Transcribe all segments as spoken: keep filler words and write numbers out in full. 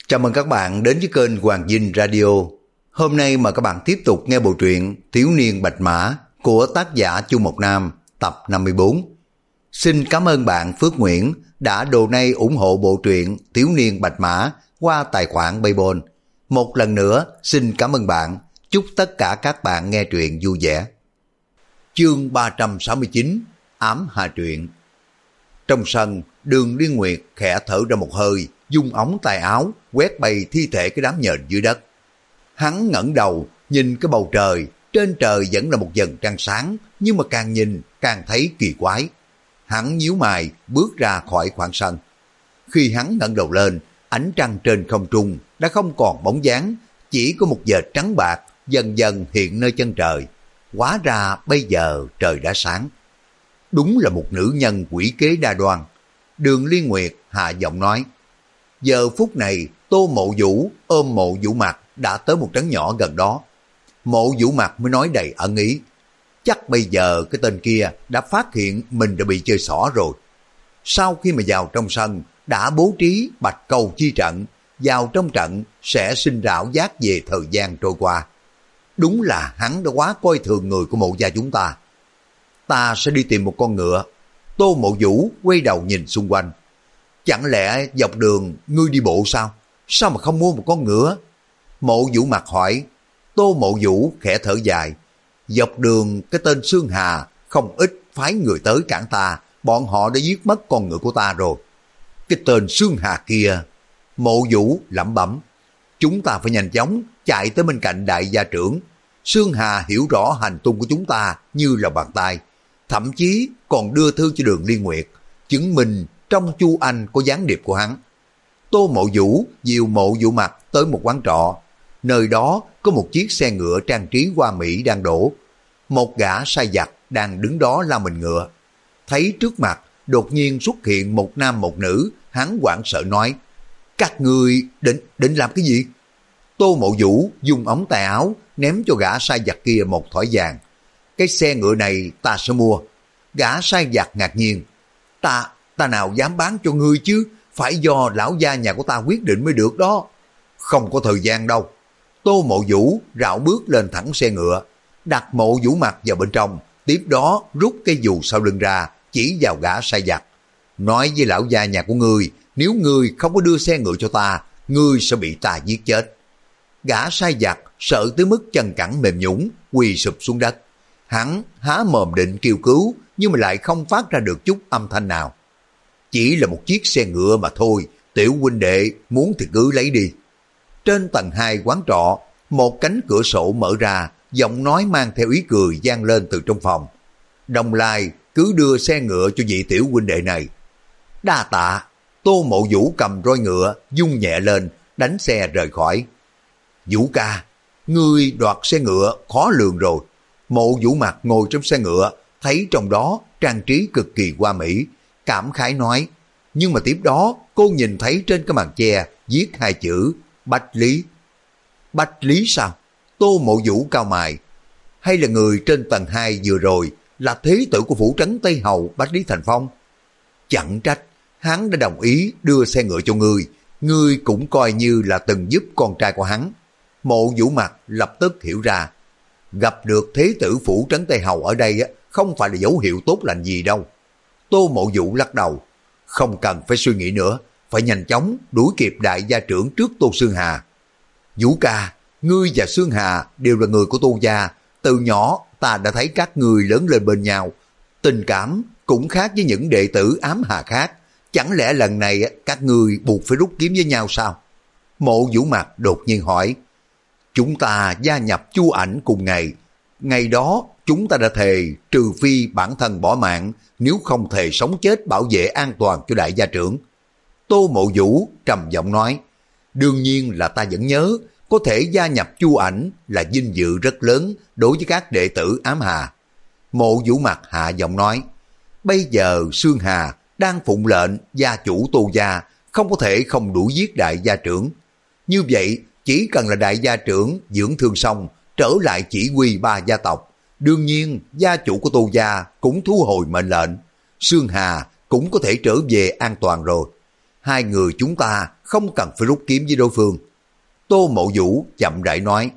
Chào mừng các bạn đến với kênh Hoàng Vinh Radio. Hôm nay mời các bạn tiếp tục nghe bộ truyện Thiếu niên Bạch Mã của tác giả Chu Mộc Nam tập năm mươi bốn. Xin cảm ơn bạn Phước Nguyễn đã donate ủng hộ bộ truyện Thiếu niên Bạch Mã qua tài khoản PayPal. Một lần nữa xin cảm ơn bạn. Chúc tất cả các bạn nghe truyện vui vẻ. Chương ba trăm sáu mươi chín, Ám Hà Truyện. Trong sân, Đường Liên Nguyệt khẽ thở ra một hơi, dung ống tay áo quét bay thi thể cái đám nhện dưới đất. Hắn ngẩng đầu nhìn cái bầu trời, trên trời vẫn là một vầng trăng sáng, nhưng mà càng nhìn càng thấy kỳ quái. Hắn nhíu mày bước ra khỏi khoảng sân. Khi hắn ngẩng đầu lên, ánh trăng trên không trung đã không còn bóng dáng, chỉ có một vệt trắng bạc dần dần hiện nơi chân trời. Hóa ra bây giờ trời đã sáng. Đúng là một nữ nhân quỷ kế đa đoan. Đường Liên Nguyệt hạ giọng nói. Giờ phút này Tô Mộ Vũ ôm Mộ Vũ Mặc đã tới một trấn nhỏ gần đó. Mộ Vũ Mặc mới nói đầy ẩn ý. Chắc bây giờ cái tên kia đã phát hiện mình đã bị chơi xỏ rồi. Sau khi mà vào trong sân đã bố trí bạch cầu chi trận, vào trong trận sẽ sinh ra ảo giác về thời gian trôi qua. Đúng là hắn đã quá coi thường người của Mộ gia chúng ta. Ta sẽ đi tìm một con ngựa. Tô Mộ Vũ quay đầu nhìn xung quanh. Chẳng lẽ dọc đường ngươi đi bộ sao? Sao mà không mua một con ngựa? Mộ Vũ Mặc hỏi. Tô Mộ Vũ khẽ thở dài. Dọc đường cái tên Sương Hà không ít phái người tới cản ta. Bọn họ đã giết mất con ngựa của ta rồi. Cái tên Sương Hà kia. Mộ Vũ lẩm bẩm. Chúng ta phải nhanh chóng chạy tới bên cạnh đại gia trưởng. Sương Hà hiểu rõ hành tung của chúng ta như là bàn tay. Thậm chí còn đưa thư cho Đường Liên Nguyệt, chứng minh trong Chu Anh có gián điệp của hắn. Tô Mộ Vũ dìu Mộ Vũ Mặc tới một quán trọ. Nơi đó có một chiếc xe ngựa trang trí hoa mỹ đang đổ. Một gã sai vặt đang đứng đó la mình ngựa. Thấy trước mặt đột nhiên xuất hiện một nam một nữ, hắn hoảng sợ nói. Các ngươi định, định làm cái gì? Tô Mộ Vũ dùng ống tay áo ném cho gã sai vặt kia một thỏi vàng. Cái xe ngựa này ta sẽ mua. Gã sai vặt ngạc nhiên. Ta, ta nào dám bán cho ngươi chứ, phải do lão gia nhà của ta quyết định mới được đó. Không có thời gian đâu. Tô Mộ Vũ rảo bước lên thẳng xe ngựa, đặt Mộ Vũ Mặc vào bên trong, tiếp đó rút cây dù sau lưng ra, chỉ vào gã sai vặt. Nói với lão gia nhà của ngươi, nếu ngươi không có đưa xe ngựa cho ta, ngươi sẽ bị ta giết chết. Gã sai vặt sợ tới mức chân cẳng mềm nhũn, quỳ sụp xuống đất. Hắn há mồm định kêu cứu, nhưng mà lại không phát ra được chút âm thanh nào. Chỉ là một chiếc xe ngựa mà thôi, tiểu huynh đệ muốn thì cứ lấy đi. Trên tầng hai quán trọ, một cánh cửa sổ mở ra, giọng nói mang theo ý cười vang lên từ trong phòng. Đồng Lai cứ đưa xe ngựa cho vị tiểu huynh đệ này. Đa tạ. Tô Mộ Vũ cầm roi ngựa, dung nhẹ lên, đánh xe rời khỏi. Vũ ca, ngươi đoạt xe ngựa khó lường rồi. Mộ Vũ Mặc ngồi trong xe ngựa, thấy trong đó trang trí cực kỳ hoa mỹ, cảm khái nói. Nhưng mà tiếp đó cô nhìn thấy trên cái màn che viết hai chữ Bách Lý. Bách Lý sao? Tô Mộ Vũ cao mày. Hay là người trên tầng hai vừa rồi là thế tử của phủ trấn Tây Hầu Bách Lý Thành Phong? Chẳng trách hắn đã đồng ý đưa xe ngựa cho ngươi, ngươi cũng coi như là từng giúp con trai của hắn. Mộ Vũ Mặc lập tức hiểu ra. Gặp được thế tử phủ trấn Tây Hầu ở đây không phải là dấu hiệu tốt lành gì đâu. Tô Mộ Vũ lắc đầu. Không cần phải suy nghĩ nữa, phải nhanh chóng đuổi kịp đại gia trưởng trước Tô Sương Hà. Vũ ca, ngươi và Sương Hà đều là người của Tô gia. Từ nhỏ ta đã thấy các ngươi lớn lên bên nhau. Tình cảm cũng khác với những đệ tử Ám Hà khác. Chẳng lẽ lần này các ngươi buộc phải rút kiếm với nhau sao? Mộ Vũ Mặc đột nhiên hỏi. Chúng ta gia nhập Chu Ảnh cùng ngày. Ngày đó chúng ta đã thề trừ phi bản thân bỏ mạng, nếu không thề sống chết bảo vệ an toàn cho đại gia trưởng. Tô Mộ Vũ trầm giọng nói. Đương nhiên là ta vẫn nhớ, có thể gia nhập Chu Ảnh là vinh dự rất lớn đối với các đệ tử Ám Hà. Mộ Vũ Mặc hạ giọng nói. Bây giờ Sương Hà đang phụng lệnh gia chủ Tô gia, không có thể không đuổi giết đại gia trưởng. Như vậy chỉ cần là đại gia trưởng dưỡng thương xong, trở lại chỉ huy ba gia tộc, đương nhiên gia chủ của Tô gia cũng thu hồi mệnh lệnh. Sương Hà cũng có thể trở về an toàn rồi. hai người chúng ta không cần phải rút kiếm với đối phương. Tô Mộ Vũ chậm rãi nói.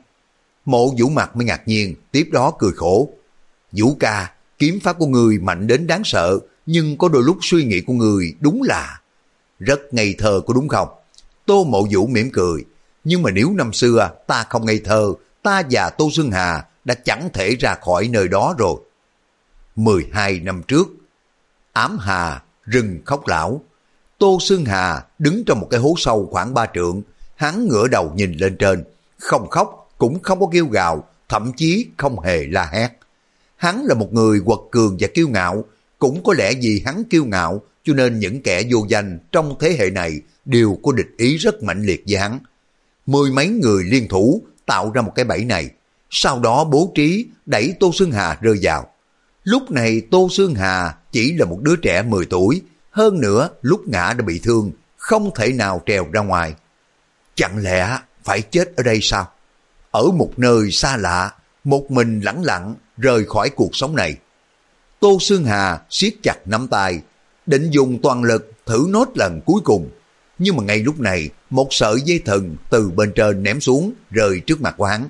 Mộ Vũ mặt mới ngạc nhiên, tiếp đó cười khổ. Vũ ca, kiếm pháp của người mạnh đến đáng sợ, nhưng có đôi lúc suy nghĩ của người đúng là rất ngây thơ, có đúng không? Tô Mộ Vũ mỉm cười. Nhưng mà nếu năm xưa ta không ngây thơ, ta và Tô Xương Hà đã chẳng thể ra khỏi nơi đó rồi. mười hai năm trước, Ám Hà, rừng Khóc Lão. Tô Xương Hà đứng trong một cái hố sâu khoảng ba trượng, hắn ngửa đầu nhìn lên trên, không khóc cũng không có kêu gào, thậm chí không hề la hét. Hắn là một người quật cường và kiêu ngạo, cũng có lẽ vì hắn kiêu ngạo cho nên những kẻ vô danh trong thế hệ này đều có địch ý rất mãnh liệt với hắn. Mười mấy người liên thủ tạo ra một cái bẫy này, sau đó bố trí đẩy Tô Xương Hà rơi vào. Lúc này Tô Xương Hà chỉ là một đứa trẻ mười tuổi, hơn nữa lúc ngã đã bị thương, không thể nào trèo ra ngoài. Chẳng lẽ phải chết ở đây sao? Ở một nơi xa lạ, một mình lẳng lặng rời khỏi cuộc sống này. Tô Xương Hà siết chặt nắm tay, định dùng toàn lực thử nốt lần cuối cùng. Nhưng mà ngay lúc này, một sợi dây thừng từ bên trên ném xuống, rơi trước mặt của hắn.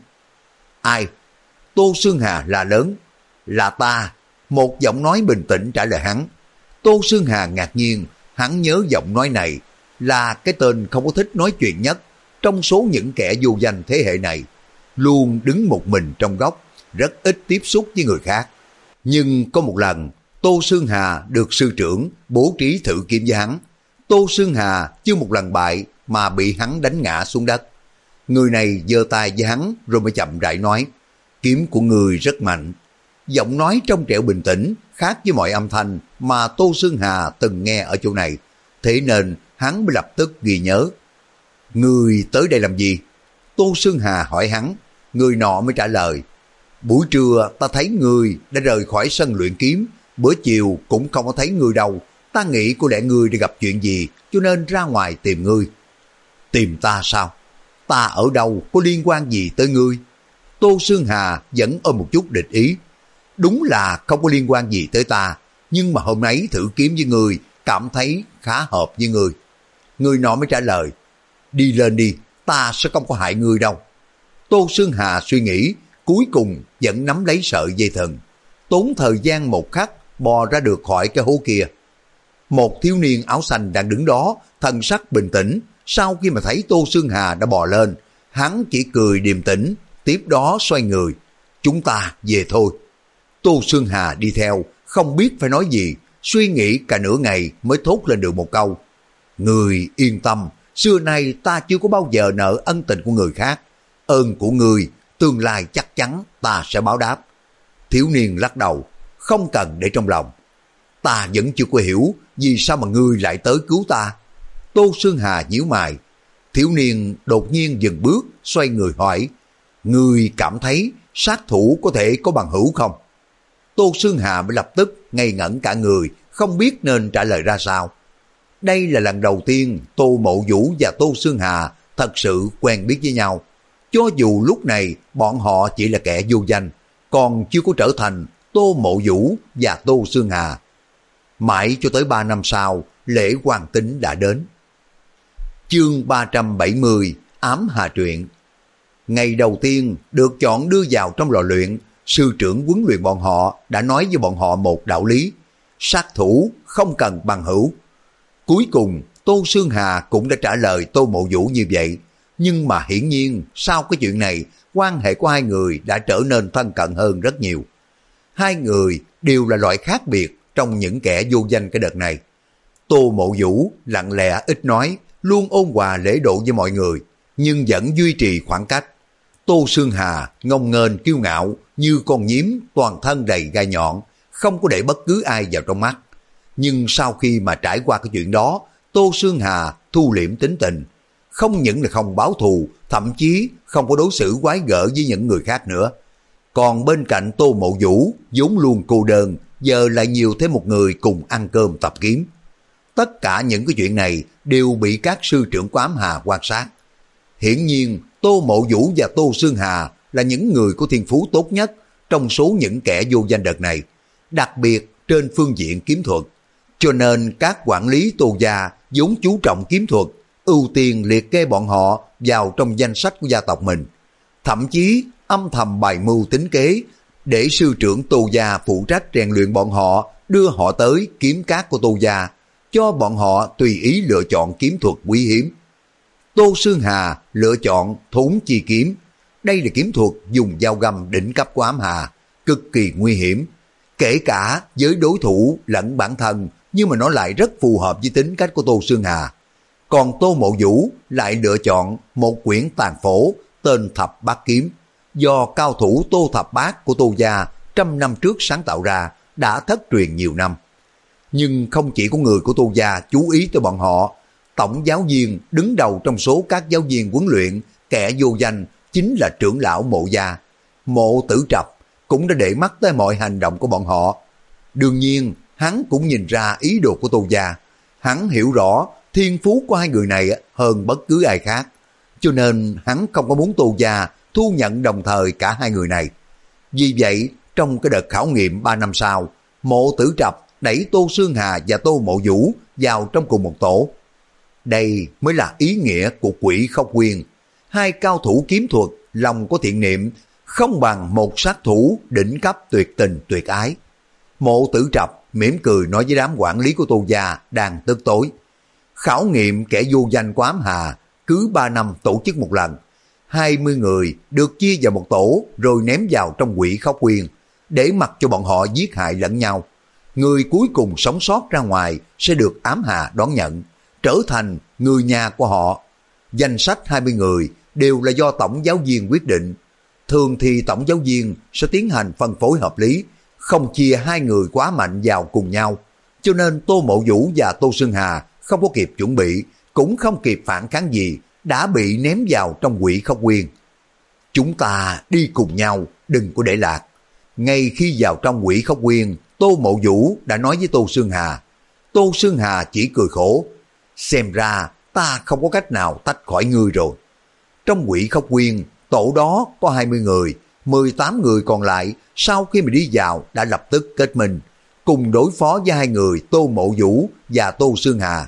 Ai? Tô Xương Hà la lớn. Là ta. Một giọng nói bình tĩnh trả lời hắn. Tô Xương Hà ngạc nhiên, hắn nhớ giọng nói này là cái tên không có thích nói chuyện nhất trong số những kẻ vô danh thế hệ này, luôn đứng một mình trong góc, rất ít tiếp xúc với người khác. Nhưng có một lần, Tô Xương Hà được sư trưởng bố trí thử kiếm với hắn. Tô Xương Hà chưa một lần bại mà bị hắn đánh ngã xuống đất. Người này giơ tay với hắn rồi mới chậm rãi nói, kiếm của người rất mạnh. Giọng nói trong trẻo bình tĩnh, khác với mọi âm thanh mà Tô Xương Hà từng nghe ở chỗ này, thế nên hắn mới lập tức ghi nhớ. Người tới đây làm gì? Tô Xương Hà hỏi hắn, người nọ mới trả lời, buổi trưa ta thấy người đã rời khỏi sân luyện kiếm, bữa chiều cũng không có thấy người đâu, ta nghĩ có lẽ người đã gặp chuyện gì cho nên ra ngoài tìm ngươi. Tìm ta sao? Ta ở đâu có liên quan gì tới ngươi? Tô Xương Hà vẫn ôm một chút địch ý. Đúng là không có liên quan gì tới ta, nhưng mà hôm nay thử kiếm với người, cảm thấy khá hợp với người. Người nọ mới trả lời, đi lên đi, ta sẽ không có hại người đâu. Tô Xương Hà suy nghĩ, cuối cùng vẫn nắm lấy sợi dây thừng, tốn thời gian một khắc bò ra được khỏi cái hố kia. Một thiếu niên áo xanh đang đứng đó, thần sắc bình tĩnh, sau khi mà thấy Tô Xương Hà đã bò lên, hắn chỉ cười điềm tĩnh, tiếp đó xoay người, chúng ta về thôi. Tô Xương Hà đi theo, không biết phải nói gì, suy nghĩ cả nửa ngày mới thốt lên được một câu. Người yên tâm, xưa nay ta chưa có bao giờ nợ ân tình của người khác. Ơn của người, tương lai chắc chắn ta sẽ báo đáp. Thiếu niên lắc đầu, không cần để trong lòng. Ta vẫn chưa có hiểu vì sao mà ngươi lại tới cứu ta. Tô Xương Hà nhíu mày. Thiếu niên đột nhiên dừng bước, xoay người hỏi, ngươi cảm thấy sát thủ có thể có bằng hữu không? Tô Xương Hà mới lập tức ngây ngẩn cả người, không biết nên trả lời ra sao. Đây là lần đầu tiên Tô Mộ Vũ và Tô Xương Hà thật sự quen biết với nhau. Cho dù lúc này bọn họ chỉ là kẻ vô danh, còn chưa có trở thành Tô Mộ Vũ và Tô Xương Hà. Mãi cho tới ba năm sau, lễ hoàng tính đã đến. Chương ba trăm bảy mươi, Ám Hà truyện. Ngày đầu tiên được chọn đưa vào trong lò luyện, sư trưởng huấn luyện bọn họ đã nói với bọn họ một đạo lý, sát thủ không cần bằng hữu. Cuối cùng Tô Xương Hà cũng đã trả lời Tô Mộ Vũ như vậy, nhưng mà hiển nhiên sau cái chuyện này, quan hệ của hai người đã trở nên thân cận hơn rất nhiều. Hai người đều là loại khác biệt trong những kẻ vô danh cái đợt này. Tô Mộ Vũ lặng lẽ ít nói, luôn ôn hòa lễ độ với mọi người, nhưng vẫn duy trì khoảng cách. Tô Xương Hà ngông nghênh kiêu ngạo như con nhím, toàn thân đầy gai nhọn, không có để bất cứ ai vào trong mắt. Nhưng sau khi mà trải qua cái chuyện đó, Tô Xương Hà thu liễm tính tình, không những là không báo thù, thậm chí không có đối xử quái gở với những người khác nữa. Còn bên cạnh Tô Mộ Vũ vốn luôn cô đơn, giờ lại nhiều thêm một người cùng ăn cơm tập kiếm. Tất cả những cái chuyện này đều bị các sư trưởng của Ám Hà quan sát. Hiển nhiên Tô Mộ Vũ và Tô Xương Hà là những người có thiên phú tốt nhất trong số những kẻ vô danh đợt này, đặc biệt trên phương diện kiếm thuật. Cho nên các quản lý Tô gia vốn chú trọng kiếm thuật, ưu tiên liệt kê bọn họ vào trong danh sách của gia tộc mình. Thậm chí âm thầm bày mưu tính kế để sư trưởng Tô gia phụ trách rèn luyện bọn họ, đưa họ tới kiếm cát của Tô gia, cho bọn họ tùy ý lựa chọn kiếm thuật quý hiếm. Tô Xương Hà lựa chọn Thốn Chi Kiếm. Đây là kiếm thuật dùng dao găm đỉnh cấp của ám hà, cực kỳ nguy hiểm, kể cả với đối thủ lẫn bản thân, nhưng mà nó lại rất phù hợp với tính cách của Tô Xương Hà. Còn Tô Mộ Vũ lại lựa chọn một quyển tàn phổ tên Thập Bát Kiếm, do cao thủ Tô Thập Bát của Tô gia trăm năm trước sáng tạo ra, đã thất truyền nhiều năm. Nhưng không chỉ có người của Tô gia chú ý tới bọn họ, tổng giáo viên đứng đầu trong số các giáo viên huấn luyện kẻ vô danh chính là trưởng lão Mộ gia, Mộ Tử Trập, cũng đã để mắt tới mọi hành động của bọn họ. Đương nhiên, hắn cũng nhìn ra ý đồ của Tô gia. Hắn hiểu rõ thiên phú của hai người này hơn bất cứ ai khác, cho nên hắn không có muốn Tô gia thu nhận đồng thời cả hai người này. Vì vậy, trong cái đợt khảo nghiệm ba năm sau, Mộ Tử Trập đẩy Tô Xương Hà và Tô Mộ Vũ vào trong cùng một tổ. Đây mới là ý nghĩa của Quỷ Khốc Quyên. Hai cao thủ kiếm thuật, lòng có thiện niệm, không bằng một sát thủ đỉnh cấp tuyệt tình tuyệt ái. Mộ Tử Trập mỉm cười nói với đám quản lý của Tô gia đang tức tối. Khảo nghiệm kẻ vô danh của ám hà cứ ba năm tổ chức một lần. hai mươi người được chia vào một tổ rồi ném vào trong Quỷ Khốc Quyên, để mặc cho bọn họ giết hại lẫn nhau. Người cuối cùng sống sót ra ngoài sẽ được ám hà đón nhận, trở thành người nhà của họ. Danh sách hai mươi người đều là do tổng giáo viên quyết định. Thường thì tổng giáo viên sẽ tiến hành phân phối hợp lý, không chia hai người quá mạnh vào cùng nhau. Cho nên Tô Mộ Vũ và Tô Xương Hà không có kịp chuẩn bị, cũng không kịp phản kháng gì, đã bị ném vào trong Quỷ Khốc Quyên. Chúng ta đi cùng nhau, đừng có để lạc. Ngay khi vào trong Quỷ Khốc Quyên, Tô Mộ Vũ đã nói với Tô Xương Hà. Tô Xương Hà chỉ cười khổ. Xem ra ta không có cách nào tách khỏi ngươi rồi. Trong Quỷ Khốc Quyên, tổ đó có hai mươi người, mười tám người còn lại sau khi mà đi vào đã lập tức kết minh, cùng đối phó với hai người Tô Mộ Vũ và Tô Xương Hà.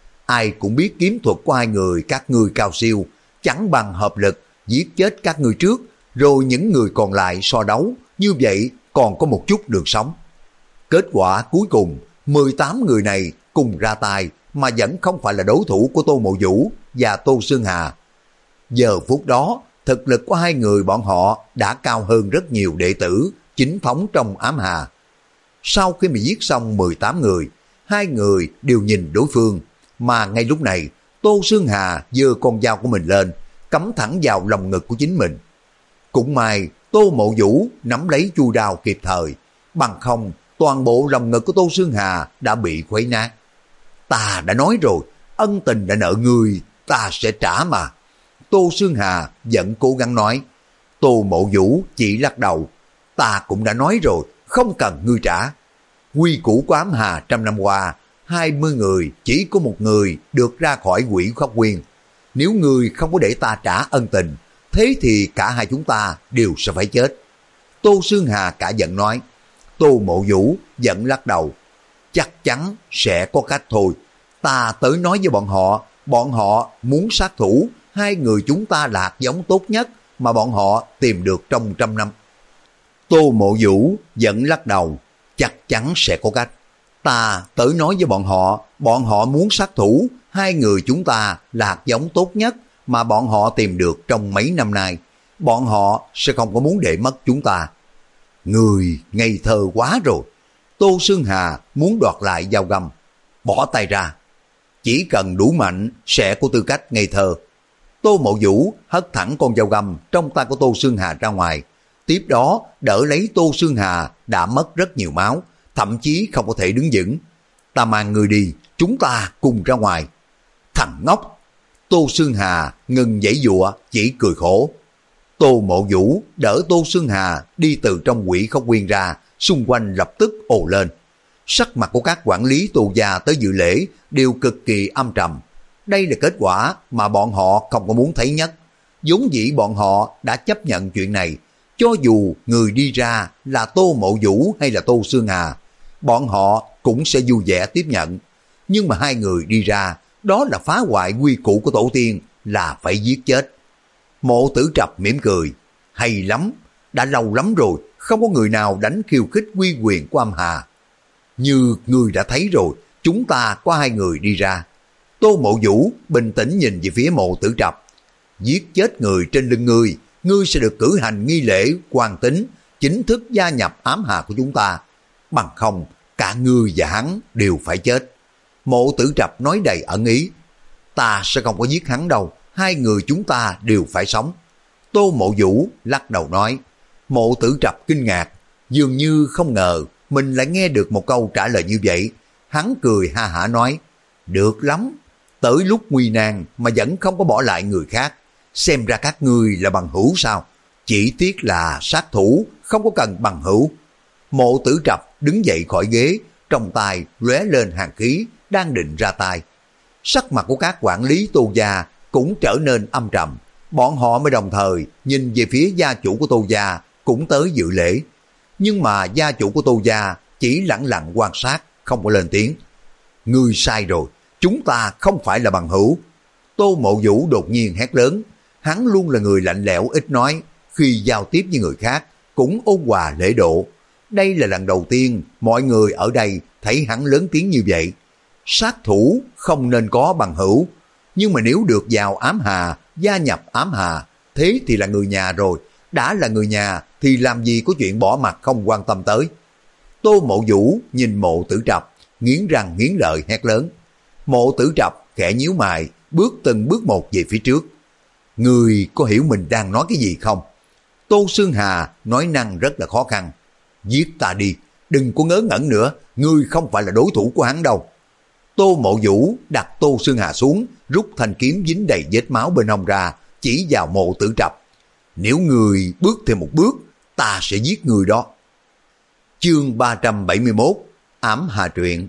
Ai cũng biết kiếm thuật của hai người các ngươi cao siêu, chẳng bằng hợp lực giết chết các ngươi trước, rồi những người còn lại so đấu, như vậy còn có một chút đường sống. Kết quả cuối cùng, mười tám người này cùng ra tay mà vẫn không phải là đối thủ của Tô Mộ Vũ và Tô Xương Hà. Giờ phút đó, thực lực của hai người bọn họ đã cao hơn rất nhiều đệ tử chính thống trong ám hà. Sau khi mà giết xong mười tám người, hai người đều nhìn đối phương, mà ngay lúc này Tô Xương Hà giơ con dao của mình lên, cắm thẳng vào lòng ngực của chính mình. Cũng may Tô Mộ Vũ nắm lấy chu đao kịp thời, bằng không toàn bộ lòng ngực của Tô Xương Hà đã bị khuấy nát. Ta đã nói rồi, ân tình đã nợ người, ta sẽ trả mà. Tô Xương Hà vẫn cố gắng nói. Tô Mộ Vũ chỉ lắc đầu. Ta cũng đã nói rồi, không cần ngươi trả. Quy củ của ám hà trăm năm qua, hai mươi người chỉ có một người được ra khỏi Quỷ Khốc Quyên. Nếu ngươi không có để ta trả ân tình, thế thì cả hai chúng ta đều sẽ phải chết. Tô Xương Hà cả giận nói. Tô Mộ Vũ vẫn lắc đầu. Chắc chắn sẽ có cách thôi. Ta tới nói với bọn họ, bọn họ muốn sát thủ, hai người chúng ta là hạt giống tốt nhất mà bọn họ tìm được trong trăm năm. Tô Mộ Vũ vẫn lắc đầu. Chắc chắn sẽ có cách. Ta tới nói với bọn họ, bọn họ muốn sát thủ, hai người chúng ta là hạt giống tốt nhất mà bọn họ tìm được trong mấy năm nay. Bọn họ sẽ không có muốn để mất chúng ta. Người ngây thơ quá rồi. Tô Xương Hà muốn đoạt lại dao găm. Bỏ tay ra. Chỉ cần đủ mạnh sẽ có tư cách ngây thơ. Tô Mộ Vũ hất thẳng con dao găm trong tay của Tô Xương Hà ra ngoài. Tiếp đó đỡ lấy Tô Xương Hà đã mất rất nhiều máu, thậm chí không có thể đứng vững. Ta mang người đi, chúng ta cùng ra ngoài. Thằng ngốc. Tô Xương Hà ngừng giãy giụa, chỉ cười khổ. Tô Mộ Vũ đỡ Tô Xương Hà đi từ trong Quỷ Khốc Quyên ra, xung quanh lập tức ồ lên. Sắc mặt của các quản lý Tô gia tới dự lễ đều cực kỳ âm trầm. Đây là kết quả mà bọn họ không có muốn thấy nhất. Vốn dĩ bọn họ đã chấp nhận chuyện này, cho dù người đi ra là Tô Mộ Vũ hay là Tô Xương Hà, bọn họ cũng sẽ vui vẻ tiếp nhận. Nhưng mà hai người đi ra đó là phá hoại quy củ của tổ tiên, là phải giết chết. Mộ Tử Trập mỉm cười, hay lắm, đã lâu lắm rồi, không có người nào đánh khiêu khích uy quyền của âm hà. Như người đã thấy rồi, chúng ta có hai người đi ra. Tô Mộ Vũ bình tĩnh nhìn về phía Mộ Tử Trập. Giết chết người trên lưng ngươi, ngươi sẽ được cử hành nghi lễ quan tính, chính thức gia nhập ám hà của chúng ta. Bằng không, cả ngươi và hắn đều phải chết. Mộ Tử Trập nói đầy ẩn ý. Ta sẽ không có giết hắn đâu, hai người chúng ta đều phải sống. Tô Mộ Vũ lắc đầu nói. Mộ Tử Trập kinh ngạc, dường như không ngờ mình lại nghe được một câu trả lời như vậy. Hắn cười ha hả nói, được lắm, tới lúc nguy nan mà vẫn không có bỏ lại người khác. Xem ra các ngươi là bằng hữu sao? Chỉ tiếc là sát thủ, không có cần bằng hữu. Mộ Tử Trập đứng dậy khỏi ghế, trong tay lóe lên hàn khí, đang định ra tay. Sắc mặt của các quản lý Tô gia cũng trở nên âm trầm. Bọn họ mới đồng thời nhìn về phía gia chủ của Tô gia cũng tới dự lễ. Nhưng mà gia chủ của Tô gia chỉ lặng lặng quan sát, không có lên tiếng. Ngươi sai rồi, chúng ta không phải là bằng hữu. Tô Mộ Vũ đột nhiên hét lớn. Hắn luôn là người lạnh lẽo ít nói, khi giao tiếp với người khác cũng ôn hòa lễ độ. Đây là lần đầu tiên mọi người ở đây thấy hắn lớn tiếng như vậy. Sát thủ không nên có bằng hữu, nhưng mà nếu được vào ám hà, gia nhập ám hà, thế thì là người nhà rồi. Đã là người nhà thì làm gì có chuyện bỏ mặt không quan tâm tới. Tô Mộ Vũ nhìn Mộ Tử Trập, nghiến răng nghiến lợi hét lớn. Mộ Tử Trập khẽ nhíu mày, bước từng bước một về phía trước. Người có hiểu mình đang nói cái gì không? Tô Xương Hà nói năng rất là khó khăn. Giết ta đi, đừng có ngớ ngẩn nữa, ngươi không phải là đối thủ của hắn đâu. Tô Mộ Vũ đặt Tô Xương Hà xuống, rút thanh kiếm dính đầy vết máu bên hông ra, chỉ vào Mộ Tử Trập. Nếu người bước thêm một bước, ta sẽ giết người đó. Chương ba trăm bảy mươi mốt, Ám Hà Truyện.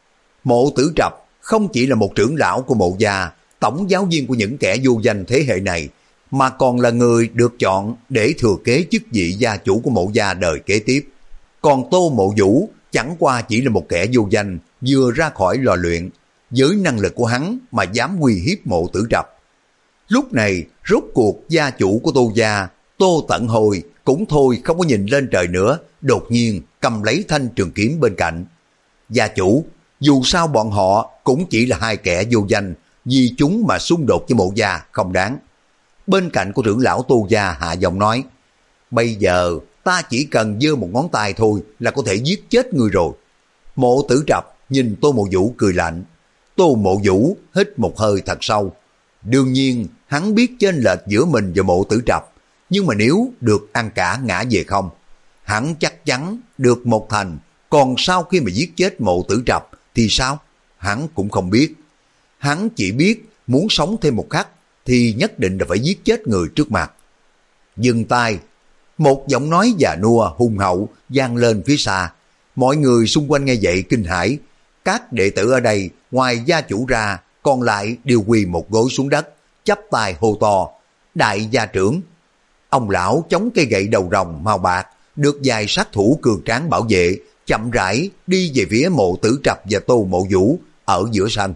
Mộ Tử Trập không chỉ là một trưởng lão của Mộ gia, tổng giáo viên của những kẻ vô danh thế hệ này, mà còn là người được chọn để thừa kế chức vị gia chủ của Mộ gia đời kế tiếp. Còn Tô Mộ Vũ chẳng qua chỉ là một kẻ vô danh vừa ra khỏi lò luyện, với năng lực của hắn mà dám uy hiếp Mộ Tử Trập. Lúc này rốt cuộc gia chủ của Tô gia, Tô Tận Hồi cũng thôi không có nhìn lên trời nữa, đột nhiên cầm lấy thanh trường kiếm bên cạnh. Gia chủ, dù sao bọn họ cũng chỉ là hai kẻ vô danh, vì chúng mà xung đột với Mộ gia không đáng. Bên cạnh của trưởng lão Tô gia hạ giọng nói, bây giờ ta chỉ cần giơ một ngón tay thôi là có thể giết chết người rồi. Mộ Tử Trập nhìn Tô Mộ Vũ cười lạnh. Tô Mộ Vũ hít một hơi thật sâu. Đương nhiên hắn biết chênh lệch giữa mình và Mộ Tử Trập, nhưng mà nếu được ăn cả ngã về không, hắn chắc chắn được một thành. Còn sau khi mà giết chết Mộ Tử Trập thì sao? Hắn cũng không biết. Hắn chỉ biết muốn sống thêm một khắc thì nhất định là phải giết chết người trước mặt. Dừng tay. Một giọng nói già nua hùng hậu vang lên phía xa. Mọi người xung quanh nghe vậy kinh hãi. Các đệ tử ở đây ngoài gia chủ ra, còn lại đều quỳ một gối xuống đất, chắp tay hô to. Đại gia trưởng. Ông lão chống cây gậy đầu rồng màu bạc, được vài sát thủ cường tráng bảo vệ, chậm rãi đi về phía Mộ Tử Trập và Tô Mộ Vũ ở giữa sân.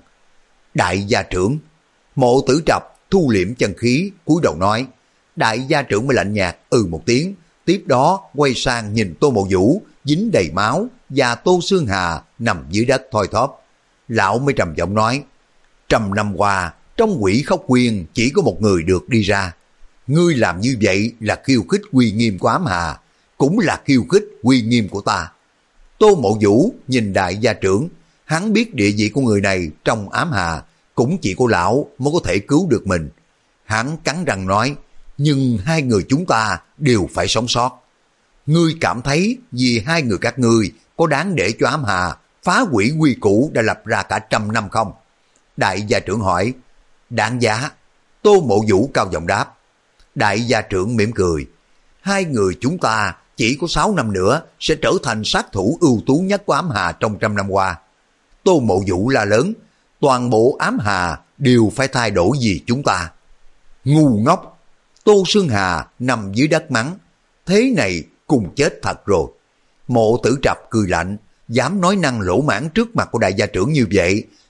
Đại gia trưởng. Mộ Tử Trập thu liễm chân khí, cúi đầu nói. Đại gia trưởng mới lạnh nhạt ừ một tiếng, tiếp đó quay sang nhìn Tô Mộ Vũ dính đầy máu và Tô Xương Hà nằm dưới đất thoi thóp. Lão mới trầm giọng nói, trăm năm qua trong Quỷ Khóc Quyên chỉ có một người được đi ra. Ngươi làm như vậy là khiêu khích uy nghiêm của ám hà, cũng là khiêu khích uy nghiêm của ta. Tô Mộ Vũ nhìn đại gia trưởng, hắn biết địa vị của người này trong ám hà, cũng chỉ có lão mới có thể cứu được mình. Hắn cắn răng nói, nhưng hai người chúng ta đều phải sống sót. Ngươi cảm thấy vì hai người các ngươi có đáng để cho ám hà phá hủy quy củ đã lập ra cả trăm năm không? Đại gia trưởng hỏi. Đáng giá. Tô Mộ Vũ cao giọng đáp. Đại gia trưởng mỉm cười. Hai người chúng ta chỉ có sáu năm nữa sẽ trở thành sát thủ ưu tú nhất của ám hà trong trăm năm qua. Tô Mộ Vũ la lớn. Toàn bộ ám hà đều phải thay đổi vì chúng ta. Ngu ngốc. Tô Xương Hà nằm dưới đất mắng. Thế này cùng chết thật rồi. Mộ Tử Trập cười lạnh, dám nói năng lỗ mãng trước mặt của đại gia trưởng như vậy,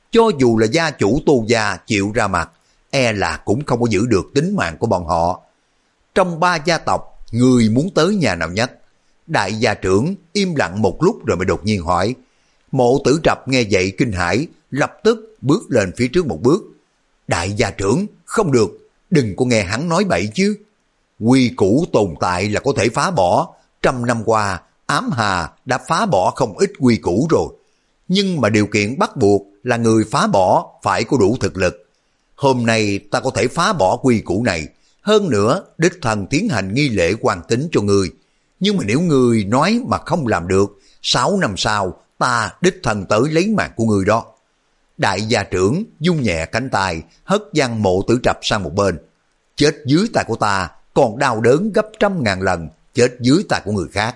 Cho dù là gia chủ Tô gia chịu ra mặt, e là cũng không có giữ được tính mạng của bọn họ. Trong ba gia tộc, người muốn tới nhà nào nhất? Đại gia trưởng im lặng một lúc rồi mới đột nhiên hỏi. Mộ Tử Trập nghe vậy kinh hãi, lập tức bước lên phía trước một bước. Đại gia trưởng, không được, đừng có nghe hắn nói bậy chứ. Quy củ tồn tại là có thể phá bỏ. Trăm năm qua, Ám Hà đã phá bỏ không ít quy củ rồi. Nhưng mà điều kiện bắt buộc là người phá bỏ phải có đủ thực lực. Hôm nay ta có thể phá bỏ quy củ này. Hơn nữa, đích thân tiến hành nghi lễ quan tính cho người. Nhưng mà nếu người nói mà không làm được, sáu năm sau ta đích thân tới lấy mạng của người đó. Đại gia trưởng dung nhẹ cánh tay, hất văng Mộ Tử Trập sang một bên. Chết dưới tay của ta còn đau đớn gấp trăm ngàn lần chết dưới tay của người khác.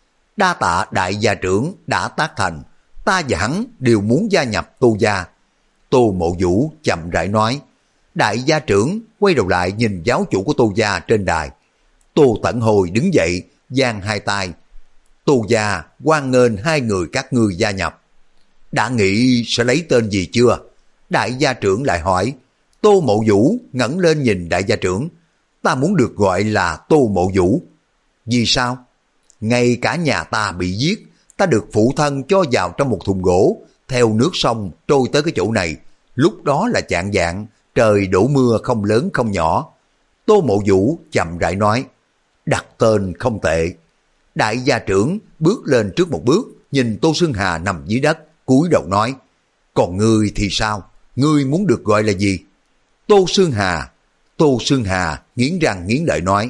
Đa tạ đại gia trưởng đã tác thành, ta và hắn đều muốn gia nhập Tô gia. Tô Mộ Vũ chậm rãi nói. Đại gia trưởng quay đầu lại nhìn giáo chủ của Tô gia trên đài. Tô Tẩn Hồi đứng dậy, giang hai tay. Tô gia hoan nghênh hai người các ngươi gia nhập. Đã nghĩ sẽ lấy tên gì chưa? Đại gia trưởng lại hỏi. Tô Mộ Vũ ngẩng lên nhìn đại gia trưởng. Ta muốn được gọi là Tô Mộ Vũ. Vì sao? Ngay cả nhà ta bị giết, ta được phụ thân cho vào trong một thùng gỗ, theo nước sông trôi tới cái chỗ này. Lúc đó là chạng vạng, trời đổ mưa không lớn không nhỏ. Tô Mộ Vũ chậm rãi nói. Đặt tên không tệ. Đại gia trưởng bước lên trước một bước, nhìn Tô Xương Hà nằm dưới đất, cúi đầu nói. Còn ngươi thì sao? Ngươi muốn được gọi là gì? Tô Xương Hà. Tô Xương Hà nghiến răng nghiến lợi nói.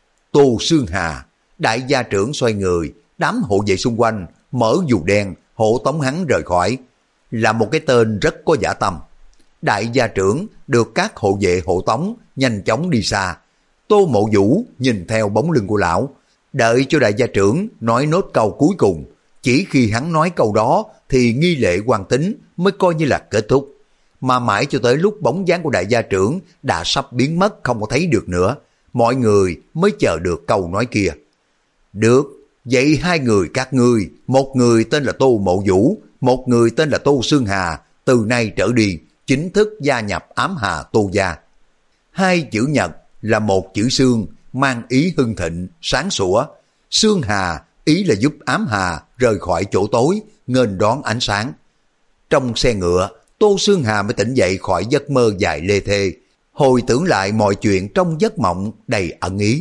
Tô Xương Hà. Đại gia trưởng xoay người, đám hộ vệ xung quanh mở dù đen hộ tống hắn rời khỏi. Là một cái tên rất có dã tâm. Đại gia trưởng được các hộ vệ hộ tống nhanh chóng đi xa. Tô Mộ Vũ nhìn theo bóng lưng của lão, đợi cho đại gia trưởng nói nốt câu cuối cùng. Chỉ khi hắn nói câu đó thì nghi lễ quan tính mới coi như là kết thúc. Mà mãi cho tới lúc bóng dáng của đại gia trưởng đã sắp biến mất không có thấy được nữa, mọi người mới chờ được câu nói kia. Được, vậy hai người các ngươi, một người tên là Tô Mộ Vũ, một người tên là Tô Xương Hà, từ nay trở đi chính thức gia nhập Ám Hà Tô gia. Hai chữ Nhật là một chữ Xương, mang ý hưng thịnh, sáng sủa. Xương Hà ý là giúp Ám Hà rời khỏi chỗ tối, nghênh đón ánh sáng. Trong xe ngựa, Tô Xương Hà mới tỉnh dậy khỏi giấc mơ dài lê thê, hồi tưởng lại mọi chuyện trong giấc mộng đầy ẩn ý.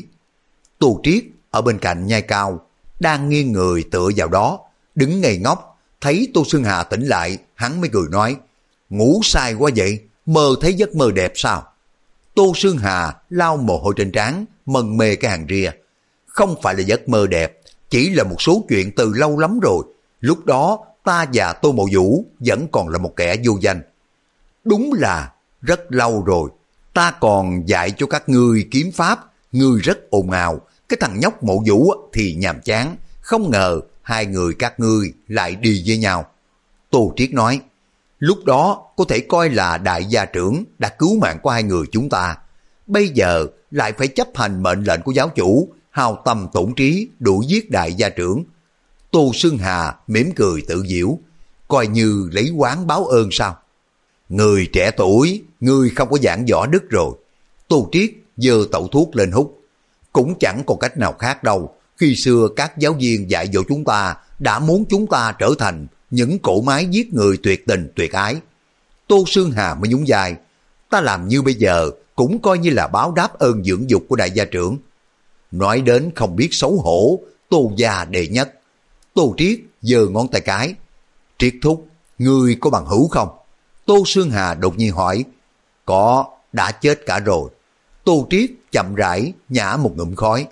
Tô Triết ở bên cạnh nhai cao, đang nghiêng người tựa vào đó, đứng ngây ngốc. Thấy Tô Xương Hà tỉnh lại, hắn mới cười nói. Ngủ sai quá vậy, mơ thấy giấc mơ đẹp sao? Tô Xương Hà lau mồ hôi trên trán, mân mê cái hàng ria. Không phải là giấc mơ đẹp, chỉ là một số chuyện từ lâu lắm rồi. Lúc đó ta và Tô Mộ Vũ vẫn còn là một kẻ vô danh. Đúng là rất lâu rồi, ta còn dạy cho các ngươi kiếm pháp, ngươi rất ồn ào. Cái thằng nhóc Mộ Vũ thì nhàm chán, không ngờ hai người các ngươi lại đi với nhau. Tô Triết nói. Lúc đó có thể coi là đại gia trưởng đã cứu mạng của hai người chúng ta. Bây giờ lại phải chấp hành mệnh lệnh của giáo chủ, hao tâm tổn trí đuổi giết đại gia trưởng. Tô Xương Hà mỉm cười tự giễu, coi như lấy oán báo ơn sao? Người trẻ tuổi, ngươi không có giảng võ đức rồi. Tô Triết giơ tẩu thuốc lên hút. Cũng chẳng còn cách nào khác đâu. Khi xưa các giáo viên dạy dỗ chúng ta đã muốn chúng ta trở thành những cỗ máy giết người tuyệt tình tuyệt ái. Tô Xương Hà mới nhún vai. Ta làm như bây giờ cũng coi như là báo đáp ơn dưỡng dục của đại gia trưởng. Nói đến không biết xấu hổ, Tô gia đệ nhất. Tô Triết giơ ngón tay cái. Triết thúc, ngươi có bằng hữu không? Tô Xương Hà đột nhiên hỏi. Có, đã chết cả rồi. Tô Triết chậm rãi nhả một ngụm khói.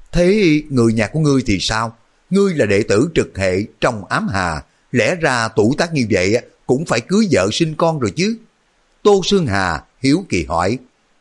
Thế người nhà của ngươi thì sao? Ngươi là đệ tử trực hệ trong Ám Hà, lẽ ra tuổi tác như vậy cũng phải cưới vợ sinh con rồi chứ. Tô Xương Hà hiếu kỳ hỏi.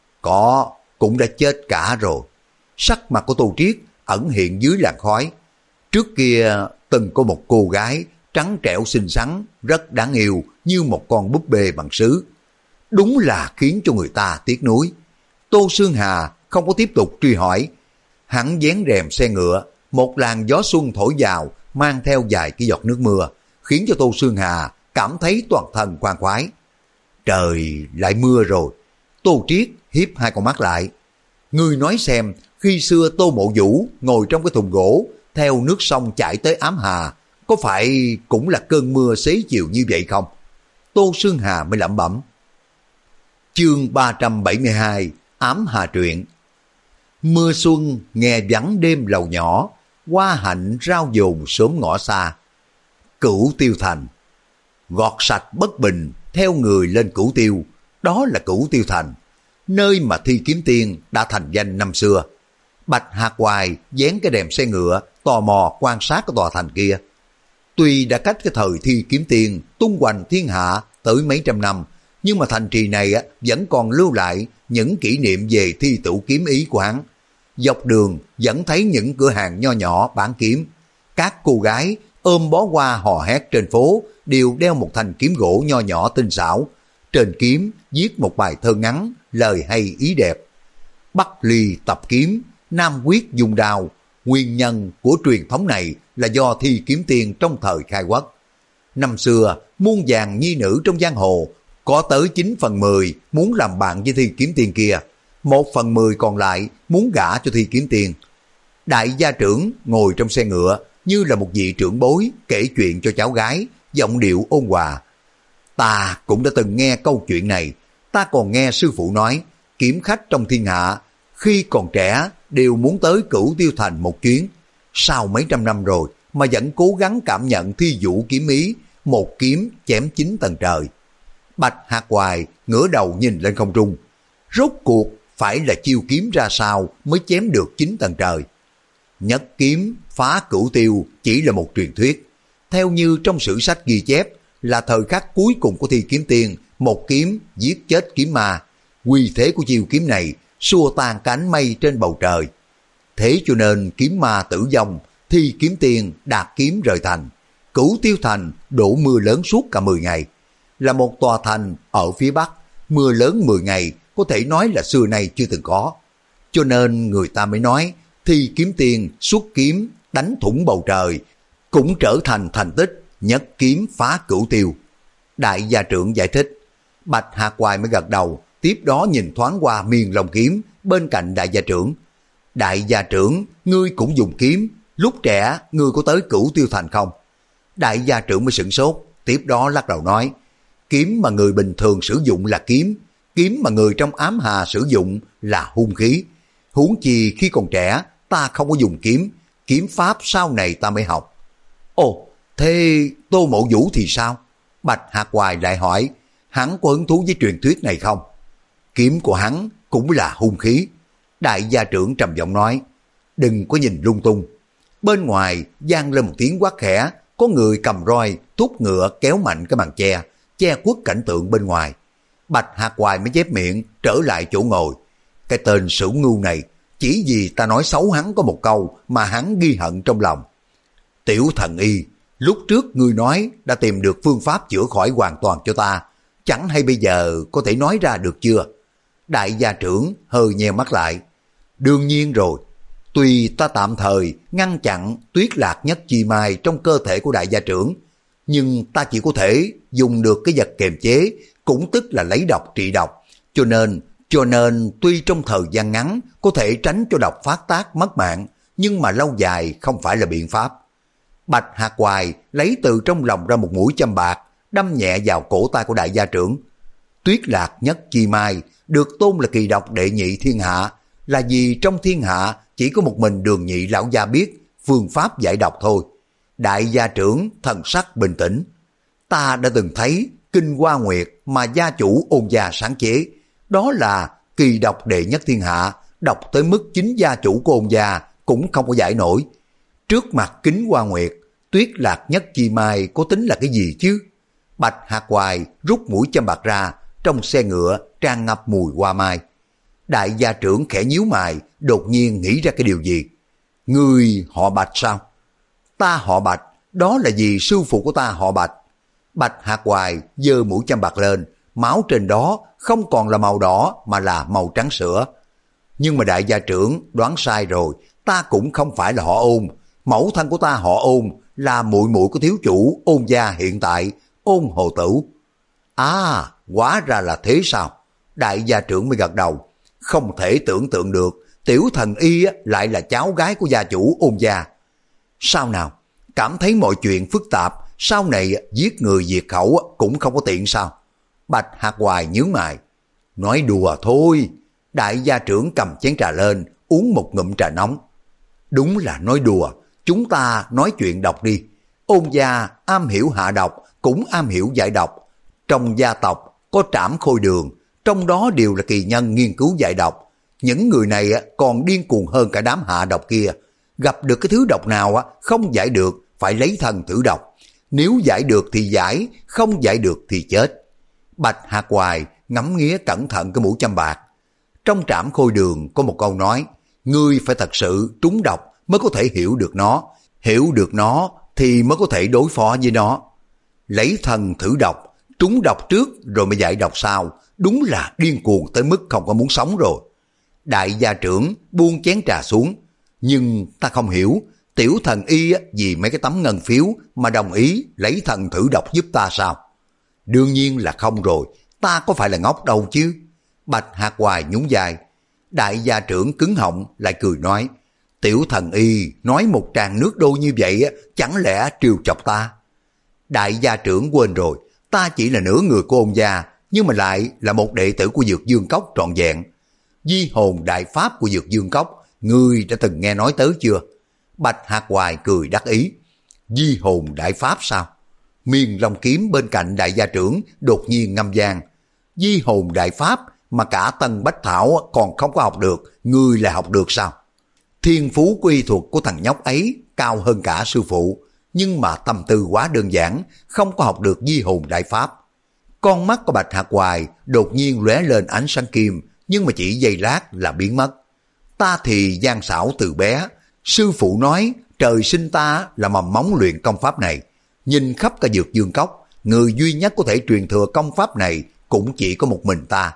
Có, cũng đã chết cả rồi. Sắc mặt của Tô Triết ẩn hiện dưới làn khói. Trước kia từng có một cô gái trắng trẻo xinh xắn, rất đáng yêu như một con búp bê bằng sứ. Đúng là khiến cho người ta tiếc nuối. Tô Xương Hà không có tiếp tục truy hỏi. Hắn vén rèm xe ngựa, một làn gió xuân thổi vào, mang theo vài cái giọt nước mưa, khiến cho Tô Xương Hà cảm thấy toàn thân khoan khoái. Trời, lại mưa rồi. Tô Triết hiếp hai con mắt lại. Ngươi nói xem, khi xưa Tô Mộ Vũ ngồi trong cái thùng gỗ, theo nước sông chảy tới Ám Hà, có phải cũng là cơn mưa xế chiều như vậy không? Tô Sương Hà mới lẩm bẩm. Chương ba trăm bảy mươi hai, Ám Hà truyện. Mưa xuân nghe vắng đêm lầu nhỏ, hoa hạnh rao dồn sớm ngõ xa. Cửu Tiêu Thành. Gọt sạch bất bình, theo người lên Cửu Tiêu, đó là Cửu Tiêu Thành, nơi mà Thi Kiếm Tiên đã thành danh năm xưa. Bạch Hạc Hoài dán cái đèn xe ngựa, tò mò quan sát cái tòa thành kia. Tuy đã cách cái thời Thi Kiếm Tiên tung hoành thiên hạ tới mấy trăm năm, nhưng mà thành trì này vẫn còn lưu lại những kỷ niệm về thi tửu kiếm ý của hắn. Dọc đường vẫn thấy những cửa hàng nho nhỏ bán kiếm. Các cô gái ôm bó hoa hò hét trên phố đều đeo một thanh kiếm gỗ nho nhỏ tinh xảo. Trên kiếm viết một bài thơ ngắn, lời hay ý đẹp. Bắc Ly tập kiếm, Nam Quyết dùng đao. Nguyên nhân của truyền thống này là do Thi Kiếm Tiên trong thời khai quốc. Năm xưa, muôn vàn nhi nữ trong giang hồ, có tới chín phần mười muốn làm bạn với Thi Kiếm Tiên kia, một phần mười còn lại muốn gả cho Thi Kiếm Tiên. Đại gia trưởng ngồi trong xe ngựa như là một vị trưởng bối kể chuyện cho cháu gái, giọng điệu ôn hòa. Ta cũng đã từng nghe câu chuyện này, ta còn nghe sư phụ nói, kiếm khách trong thiên hạ, khi còn trẻ đều muốn tới Cửu Tiêu Thành một chuyến. Sau mấy trăm năm rồi mà vẫn cố gắng cảm nhận thi vũ kiếm ý, một kiếm chém chín tầng trời. Bạch Hạc Hoài ngửa đầu nhìn lên không trung. Rốt cuộc phải là chiêu kiếm ra sao mới chém được chín tầng trời? Nhất kiếm phá Cửu Tiêu chỉ là một truyền thuyết. Theo như trong sử sách ghi chép là thời khắc cuối cùng của Thi Kiếm Tiên, một kiếm giết chết kiếm ma. Quy thế của chiêu kiếm này xua tan cánh mây trên bầu trời. Thế cho nên kiếm ma tử vong, Thi Kiếm Tiên đạp kiếm rời thành. Cửu Tiêu Thành đổ mưa lớn suốt cả mười ngày. Là một tòa thành ở phía Bắc, mưa lớn mười ngày có thể nói là xưa nay chưa từng có. Cho nên người ta mới nói Thi Kiếm Tiên xuất kiếm đánh thủng bầu trời, cũng trở thành thành tích nhất kiếm phá Cửu Tiêu. Đại gia trưởng giải thích. Bạch Hạc Hoài mới gật đầu, tiếp đó nhìn thoáng qua miền lồng kiếm bên cạnh đại gia trưởng. Đại gia trưởng, ngươi cũng dùng kiếm, lúc trẻ ngươi có tới Cửu Tiêu Thành không? Đại gia trưởng mới sửng sốt, tiếp đó lắc đầu nói, kiếm mà người bình thường sử dụng là kiếm, kiếm mà người trong Ám Hà sử dụng là hung khí. Huống chi khi còn trẻ ta không có dùng kiếm, kiếm pháp sau này ta mới học. Ồ, thế Tô Mộ Vũ thì sao? Bạch Hạc Hoài lại hỏi, hắn có hứng thú với truyền thuyết này không? Kiếm của hắn cũng là hung khí. Đại gia trưởng trầm giọng nói, đừng có nhìn lung tung. Bên ngoài vang lên một tiếng quát khẽ, có người cầm roi thúc ngựa kéo mạnh cái màn che, che khuất cảnh tượng bên ngoài. Bạch Hạc Hoài mới chép miệng trở lại chỗ ngồi. Cái tên Sửu Ngưu này, chỉ vì ta nói xấu hắn có một câu mà hắn ghi hận trong lòng. Tiểu thần y, lúc trước ngươi nói đã tìm được phương pháp chữa khỏi hoàn toàn cho ta, chẳng hay bây giờ có thể nói ra được chưa? Đại gia trưởng hơi nheo mắt lại. Đương nhiên rồi, tuy ta tạm thời ngăn chặn Tuyết Lạc Nhất Chi Mai trong cơ thể của đại gia trưởng, nhưng ta chỉ có thể dùng được cái vật kiềm chế, cũng tức là lấy độc trị độc, cho nên cho nên tuy trong thời gian ngắn có thể tránh cho độc phát tác mất mạng, nhưng mà lâu dài không phải là biện pháp. Bạch Hạc Hoài lấy từ trong lòng ra một mũi châm bạc, đâm nhẹ vào cổ tay của đại gia trưởng. Tuyết Lạc Nhất Chi Mai được tôn là kỳ độc đệ nhị thiên hạ, là vì trong thiên hạ chỉ có một mình Đường Nhị lão gia biết phương pháp giải độc thôi. Đại gia trưởng thần sắc bình tĩnh. Ta đã từng thấy Kinh Hoa Nguyệt mà gia chủ Ôn gia sáng chế, đó là kỳ độc đệ nhất thiên hạ, độc tới mức chính gia chủ của Ôn gia cũng không có giải nổi. Trước mặt Kính Hoa Nguyệt, Tuyết Lạc Nhất Chi Mai có tính là cái gì chứ? Bạch Hạc Hoài rút mũi châm bạc ra, trong xe ngựa tràn ngập mùi hoa mai. Đại gia trưởng khẽ nhíu mày, đột nhiên nghĩ ra cái điều gì. Ngươi họ Bạch sao? Ta họ Bạch, đó là vì sư phụ của ta họ Bạch. Bạch Hạc Hoài giơ mũi châm bạc lên, máu trên đó không còn là màu đỏ mà là màu trắng sữa. Nhưng mà đại gia trưởng đoán sai rồi, ta cũng không phải là họ Ôn. Mẫu thân của ta họ Ôn, là muội muội của thiếu chủ Ôn gia hiện tại, Ôn Hồ Tửu. À, Hóa ra là thế sao? Đại gia trưởng mới gật đầu. Không thể tưởng tượng được, tiểu thần y lại là cháu gái của gia chủ Ôn gia. Sao nào? Cảm thấy mọi chuyện phức tạp, sau này giết người diệt khẩu cũng không có tiện sao? Bạch Hạc Hoài nhướng mày. Nói đùa thôi. Đại gia trưởng cầm chén trà lên, uống một ngụm trà nóng. Đúng là nói đùa, chúng ta nói chuyện độc đi. Ôn gia am hiểu hạ độc, cũng am hiểu giải độc. Trong gia tộc có Trảm Khôi Đường, trong đó đều là kỳ nhân nghiên cứu giải độc. Những người này còn điên cuồng hơn cả đám hạ độc kia. Gặp được cái thứ độc nào không giải được, phải lấy thân thử độc. Nếu giải được thì giải, không giải được thì chết. Bạch Hạc Hoài ngắm nghía cẩn thận cái mũ châm bạc. Trong Trảm Khôi Đường có một câu nói, ngươi phải thật sự trúng độc mới có thể hiểu được nó. Hiểu được nó thì mới có thể đối phó với nó. Lấy thân thử độc, trúng độc trước rồi mới giải độc sau. Đúng là điên cuồng tới mức không có muốn sống rồi. Đại gia trưởng buông chén trà xuống. Nhưng ta không hiểu, tiểu thần y vì mấy cái tấm ngân phiếu mà đồng ý lấy thần thử độc giúp ta sao? Đương nhiên là không rồi, ta có phải là ngốc đâu chứ. Bạch Hạc Hoài nhún vai. Đại gia trưởng cứng họng lại cười nói, tiểu thần y nói một tràng nước đôi như vậy chẳng lẽ trêu chọc ta? Đại gia trưởng quên rồi, ta chỉ là nửa người của Ôn gia, nhưng mà lại là một đệ tử của Dược Dương Cốc trọn vẹn. Di hồn đại pháp của Dược Dương Cốc, ngươi đã từng nghe nói tới chưa? Bạch Hạc Hoài cười đắc ý. Di hồn đại pháp sao? Miên Long kiếm bên cạnh đại gia trưởng đột nhiên ngâm vang. Di hồn đại pháp mà cả Tân Bách Thảo còn không có học được, ngươi lại học được sao? Thiên phú của y thuật của thằng nhóc ấy cao hơn cả sư phụ, nhưng mà tâm tư quá đơn giản, không có học được di hồn đại pháp. Con mắt của Bạch Hạc Hoài đột nhiên lóe lên ánh sáng kim, nhưng mà chỉ giây lát là biến mất. Ta thì gian xảo từ bé, sư phụ nói trời sinh ta là mầm móng luyện công pháp này. Nhìn khắp cả Dược Dương Cốc, người duy nhất có thể truyền thừa công pháp này cũng chỉ có một mình ta.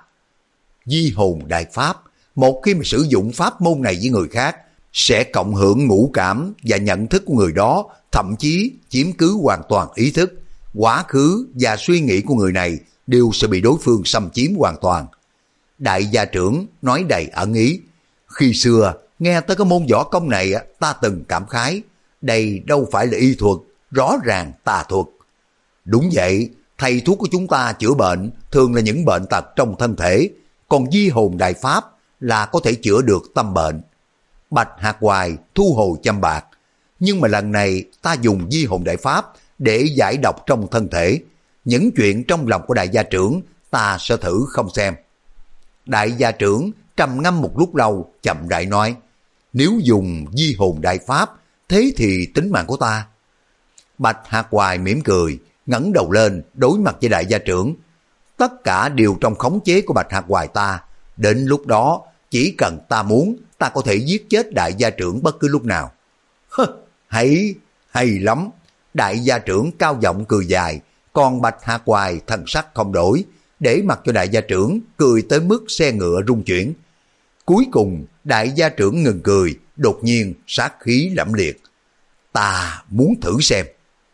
Di hồn đại pháp, một khi mà sử dụng pháp môn này với người khác, sẽ cộng hưởng ngũ cảm và nhận thức của người đó, thậm chí chiếm cứ hoàn toàn ý thức. Quá khứ và suy nghĩ của người này đều sẽ bị đối phương xâm chiếm hoàn toàn. Đại gia trưởng nói đầy ẩn ý. Khi xưa, nghe tới cái môn võ công này, ta từng cảm khái, đây đâu phải là y thuật, rõ ràng tà thuật. Đúng vậy, thầy thuốc của chúng ta chữa bệnh thường là những bệnh tật trong thân thể, còn di hồn đại pháp là có thể chữa được tâm bệnh. Bạch Hạc Hoài thu hồi châm bạc, nhưng mà lần này ta dùng di hồn đại pháp để giải độc trong thân thể. Những chuyện trong lòng của đại gia trưởng ta sẽ thử không xem. Đại gia trưởng trầm ngâm một lúc lâu, chậm rãi nói, nếu dùng di hồn đại pháp, thế thì tính mạng của ta. Bạch Hạc Hoài mỉm cười, ngẩng đầu lên đối mặt với đại gia trưởng. Tất cả đều trong khống chế của Bạch Hạc Hoài ta. Đến lúc đó, chỉ cần ta muốn, ta có thể giết chết đại gia trưởng bất cứ lúc nào. Hơ, hay, hay lắm. Đại gia trưởng cao giọng cười dài, còn Bạch Hạc Hoài thần sắc không đổi, để mặc cho đại gia trưởng cười tới mức xe ngựa rung chuyển. Cuối cùng, đại gia trưởng ngừng cười, đột nhiên sát khí lẫm liệt. Ta muốn thử xem.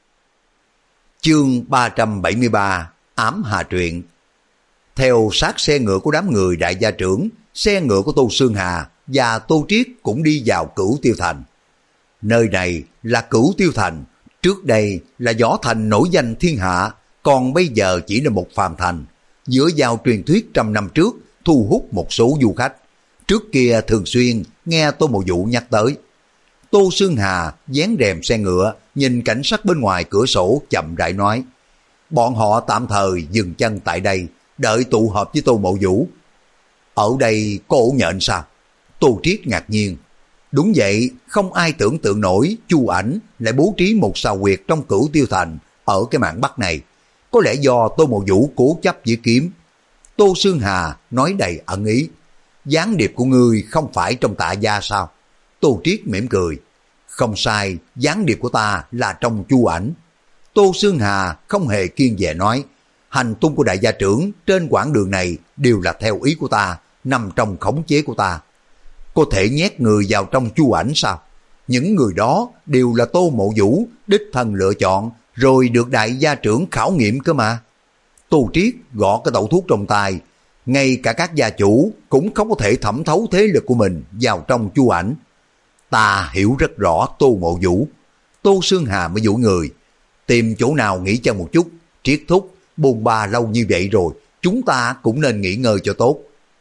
Chương ba trăm bảy mươi ba, Ám Hà Truyện. Theo sát xe ngựa của đám người đại gia trưởng, xe ngựa của Tô Sương Hà và Tô Triết cũng đi vào Cửu Tiêu Thành. Nơi này là Cửu Tiêu Thành, trước đây là võ thành nổi danh thiên hạ, còn bây giờ chỉ là một phàm thành. Dựa vào truyền thuyết trăm năm trước, thu hút một số du khách. Trước kia thường xuyên nghe Tô Mộ Vũ nhắc tới. Tô Sương Hà dán rèm xe ngựa, nhìn cảnh sắc bên ngoài cửa sổ chậm rãi nói, bọn họ tạm thời dừng chân tại đây, đợi tụ họp với Tô Mộ Vũ. Ở đây có ổ nhện sao? Tô Triết ngạc nhiên. Đúng vậy, không ai tưởng tượng nổi Chu Ảnh lại bố trí một sào huyệt trong Cửu Tiêu Thành ở cái mạn Bắc này. Có lẽ do Tô Mộ Vũ cố chấp với kiếm. Tô Sương Hà nói đầy ẩn ý. Gián điệp của ngươi không phải trong Tạ gia sao? Tô Triết mỉm cười. Không sai, gián điệp của ta là trong Chu Ảnh. Tô Sương Hà không hề kiêng dè nói, hành tung của đại gia trưởng trên quãng đường này đều là theo ý của ta, nằm trong khống chế của ta. Có thể nhét người vào trong Chu Ảnh sao? Những người đó đều là Tô Mộ Vũ đích thân lựa chọn, rồi được đại gia trưởng khảo nghiệm cơ mà. Tô Triết gõ cái tẩu thuốc trong tay, ngay cả các gia chủ cũng không có thể thẩm thấu thế lực của mình vào trong Chu Ảnh. Ta hiểu rất rõ Tô Mộ Vũ. Tô Xương Hà mới duỗi người, tìm chỗ nào nghỉ chân một chút. Triết thúc, bồn ba lâu như vậy rồi, chúng ta cũng nên nghỉ ngơi cho tốt.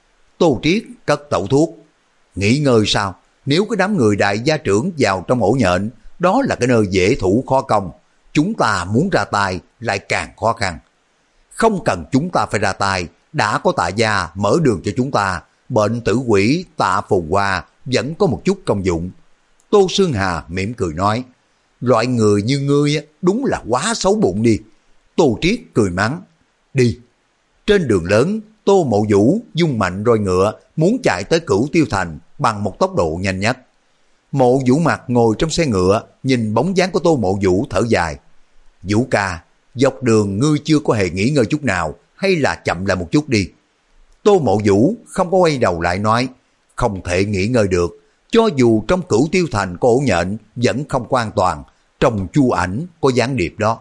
Tô Triết cất tẩu thuốc. Nghỉ ngơi sao? Nếu cái đám người đại gia trưởng vào trong ổ nhện, đó là cái nơi dễ thủ khó công. Chúng ta muốn ra tay lại càng khó khăn. Không cần chúng ta phải ra tay, đã có Tạ gia mở đường cho chúng ta. Bệnh tử quỷ Tạ Phù Hoa vẫn có một chút công dụng. Tô Xương Hà mỉm cười nói, loại người như ngươi đúng là quá xấu bụng đi. Tô Triết cười mắng, đi. Trên đường lớn, Tô Mộ Vũ dung mạnh roi ngựa muốn chạy tới Cửu Tiêu Thành bằng một tốc độ nhanh nhất. Mộ Vũ Mặt ngồi trong xe ngựa, nhìn bóng dáng của Tô Mộ Vũ thở dài. Vũ ca, dọc đường ngươi chưa có hề nghỉ ngơi chút nào, hay là chậm lại một chút đi. Tô Mộ Vũ không có quay đầu lại nói, không thể nghỉ ngơi được. Cho dù trong Cửu Tiêu Thành có ổ nhện vẫn không có an toàn, trong Chu Ảnh có gián điệp đó.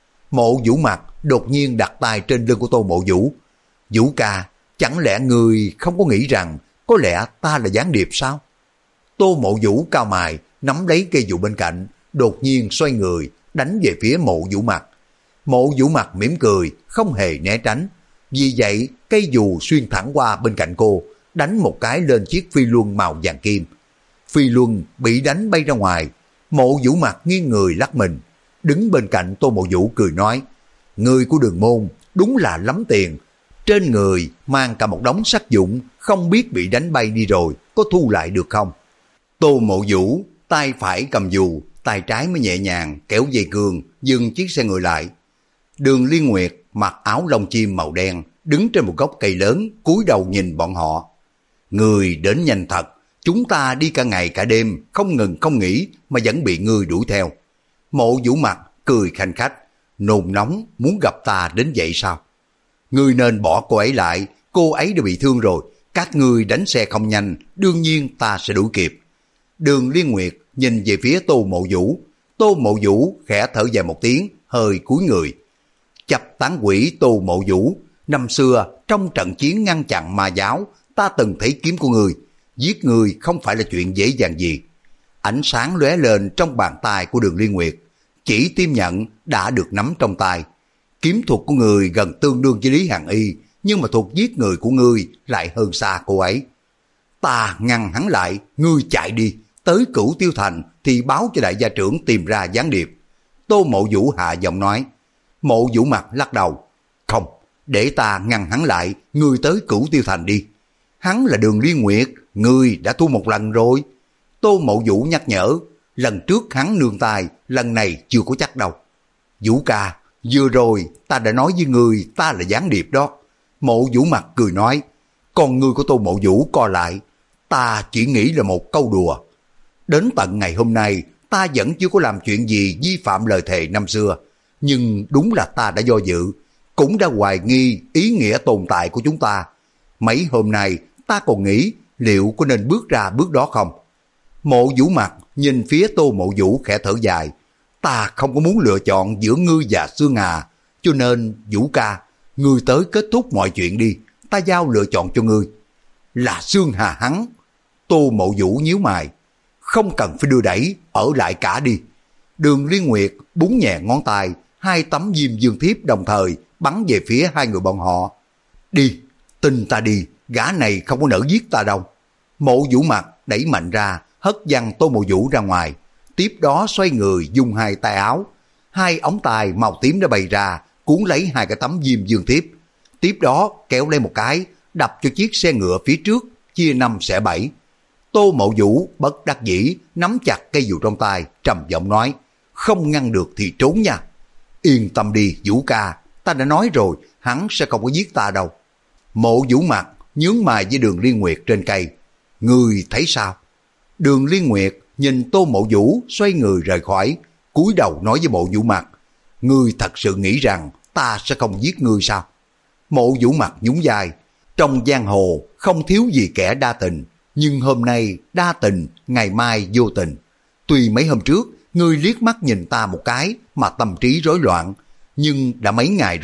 Mộ Vũ Mặt đột nhiên đặt tay trên lưng của Tô Mộ Vũ. Vũ ca, chẳng lẽ người không có nghĩ rằng có lẽ ta là gián điệp sao? Tô Mộ Vũ cao mày, nắm lấy cây dù bên cạnh, đột nhiên xoay người, đánh về phía Mộ Vũ Mặt. Mộ Vũ Mặt mỉm cười, không hề né tránh. Vì vậy, cây dù xuyên thẳng qua bên cạnh cô, đánh một cái lên chiếc phi luân màu vàng kim. Phi luân bị đánh bay ra ngoài. Mộ Vũ Mặt nghiêng người lắc mình, đứng bên cạnh Tô Mộ Vũ cười nói, người của Đường Môn đúng là lắm tiền, trên người mang cả một đống sắt dụng, không biết bị đánh bay đi rồi, có thu lại được không? Tô Mộ Vũ tay phải cầm dù, tay trái mới nhẹ nhàng kéo dây cương, dừng chiếc xe ngựa lại. Đường Liên Nguyệt mặc áo lông chim màu đen, đứng trên một gốc cây lớn, cúi đầu nhìn bọn họ. Người đến nhanh thật, chúng ta đi cả ngày cả đêm, không ngừng không nghỉ mà vẫn bị ngươi đuổi theo. Mộ Vũ Mặt cười khanh khách, nôn nóng muốn gặp ta đến vậy sao? Ngươi nên bỏ cô ấy lại, cô ấy đã bị thương rồi, các ngươi đánh xe không nhanh, đương nhiên ta sẽ đuổi kịp. Đường Liên Nguyệt nhìn về phía Tô Mộ Vũ, Tô Mộ Vũ khẽ thở dài một tiếng, hơi cúi người. Chập tán quỷ Tô Mộ Vũ, năm xưa trong trận chiến ngăn chặn ma giáo, ta từng thấy kiếm của ngươi, giết người không phải là chuyện dễ dàng gì. Ánh sáng lóe lên trong bàn tay của Đường Liên Nguyệt, chỉ tim nhận đã được nắm trong tay. Kiếm thuật của người gần tương đương với Lý Hàn Y, nhưng mà thuật giết người của ngươi lại hơn xa cô ấy. Ta ngăn hắn lại, ngươi chạy đi, tới Cửu Tiêu Thành thì báo cho đại gia trưởng tìm ra gián điệp. Tô Mộ Vũ hạ giọng nói. Mộ Vũ Mặt lắc đầu, không, để ta ngăn hắn lại, ngươi tới Cửu Tiêu Thành đi. Hắn là Đường Liên Nguyệt, ngươi đã thua một lần rồi. Tô Mộ Vũ nhắc nhở, lần trước hắn nương tay, lần này chưa có chắc đâu. Vũ ca, vừa rồi ta đã nói với ngươi ta là gián điệp đó. Mộ Vũ Mặt cười nói, con ngươi của Tô Mộ Vũ co lại, ta chỉ nghĩ là một câu đùa. Đến tận ngày hôm nay, ta vẫn chưa có làm chuyện gì vi phạm lời thề năm xưa, nhưng đúng là ta đã do dự, cũng đã hoài nghi ý nghĩa tồn tại của chúng ta. Mấy hôm nay ta còn nghĩ liệu có nên bước ra bước đó không? Mộ Vũ Mặt nhìn phía Tô Mộ Vũ khẽ thở dài, ta không có muốn lựa chọn giữa ngươi và Xương Hà, cho nên Vũ ca, ngươi tới kết thúc mọi chuyện đi, ta giao lựa chọn cho ngươi. Là Xương Hà hắn? Tô Mộ Vũ nhíu mày, không cần phải đưa đẩy, ở lại cả đi. Đường Liên Nguyệt búng nhẹ ngón tay, hai tấm diêm dương thiếp đồng thời bắn về phía hai người bọn họ. Đi, tin ta đi, gã này không có nỡ giết ta đâu. Mộ Vũ Mặt đẩy mạnh ra, hất văng Tô Mộ Vũ ra ngoài, tiếp đó xoay người dùng hai tay áo, hai ống tay màu tím đã bày ra, cuốn lấy hai cái tấm diêm dương thiếp, tiếp đó kéo lên một cái, đập cho chiếc xe ngựa phía trước, chia năm xẻ bảy. Tô Mộ Vũ bất đắc dĩ nắm chặt cây dù trong tay, trầm giọng nói, không ngăn được thì trốn nha. Yên tâm đi Vũ ca, ta đã nói rồi, hắn sẽ không có giết ta đâu. Mộ Vũ Mặt nhướng mày với Đường Liên Nguyệt trên cây, ngươi thấy sao? Đường Liên Nguyệt nhìn Tô Mộ Vũ xoay người rời khỏi, cúi đầu nói với Mộ Vũ Mặt, ngươi thật sự nghĩ rằng ta sẽ không giết ngươi sao? Mộ Vũ Mặt nhún vai, trong giang hồ không thiếu gì kẻ đa tình, nhưng hôm nay đa tình, ngày mai vô tình. Tuy mấy hôm trước ngươi liếc mắt nhìn ta một cái mà tâm trí rối loạn, nhưng đã mấy ngày rồi,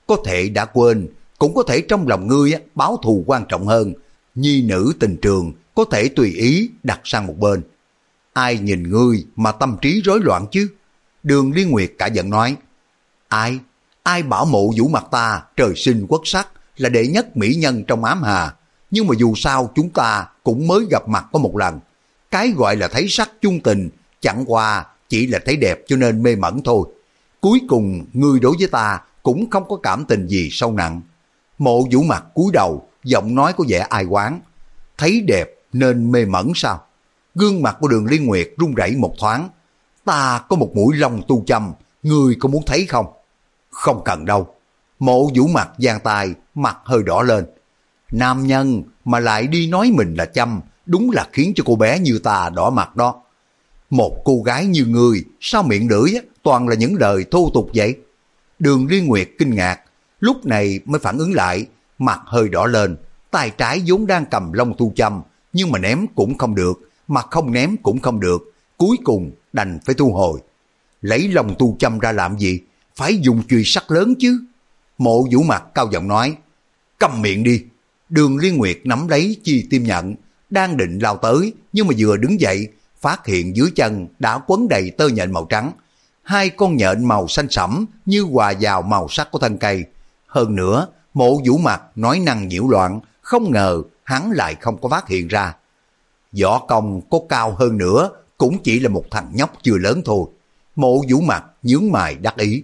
có thể đã quên, cũng có thể trong lòng ngươi á, báo thù quan trọng hơn. Nhi nữ tình trường có thể tùy ý đặt sang một bên. Ai nhìn ngươi mà tâm trí rối loạn chứ? Đường Liên Nguyệt cả giận nói. Ai? Ai bảo Mộ Vũ Mặt ta trời sinh quốc sắc, là đệ nhất mỹ nhân trong ám hà. Nhưng mà dù sao chúng ta cũng mới gặp mặt có một lần. Cái gọi là thấy sắc chung tình, chẳng qua chỉ là thấy đẹp cho nên mê mẩn thôi. Cuối cùng ngươi đối với ta cũng không có cảm tình gì sâu nặng. Mộ Vũ Mặt cúi đầu, giọng nói có vẻ ai oán. Thấy đẹp nên mê mẩn sao? Gương mặt của Đường Liên Nguyệt run rẩy một thoáng. Ta có một mũi lông tu châm, ngươi có muốn thấy không? Không cần đâu. Mộ Vũ Mặt giang tay, mặt hơi đỏ lên. Nam nhân mà lại đi nói mình là châm, đúng là khiến cho cô bé như ta đỏ mặt đó. Một cô gái như ngươi, sao miệng lưỡi toàn là những lời thô tục vậy? Đường Liên Nguyệt kinh ngạc, lúc này mới phản ứng lại, mặt hơi đỏ lên, tay trái vốn đang cầm lông tu châm, nhưng mà ném cũng không được, mà không ném cũng không được, cuối cùng đành phải thu hồi. Lấy lông tu châm ra làm gì? Phải dùng chùy sắt lớn chứ. Mộ Vũ Mặt cao giọng nói. Câm miệng đi. Đường Liên Nguyệt nắm lấy chi tim nhận, đang định lao tới, nhưng mà vừa đứng dậy, phát hiện dưới chân đã quấn đầy tơ nhện màu trắng. Hai con nhện màu xanh sẫm như hòa vào màu sắc của thân cây. Hơn nữa, Mộ Vũ Mặt nói năng nhiễu loạn, không ngờ hắn lại không có phát hiện ra. Võ công có cao hơn nữa, cũng chỉ là một thằng nhóc chưa lớn thôi. Mộ Vũ Mặt nhướng mày đắc ý.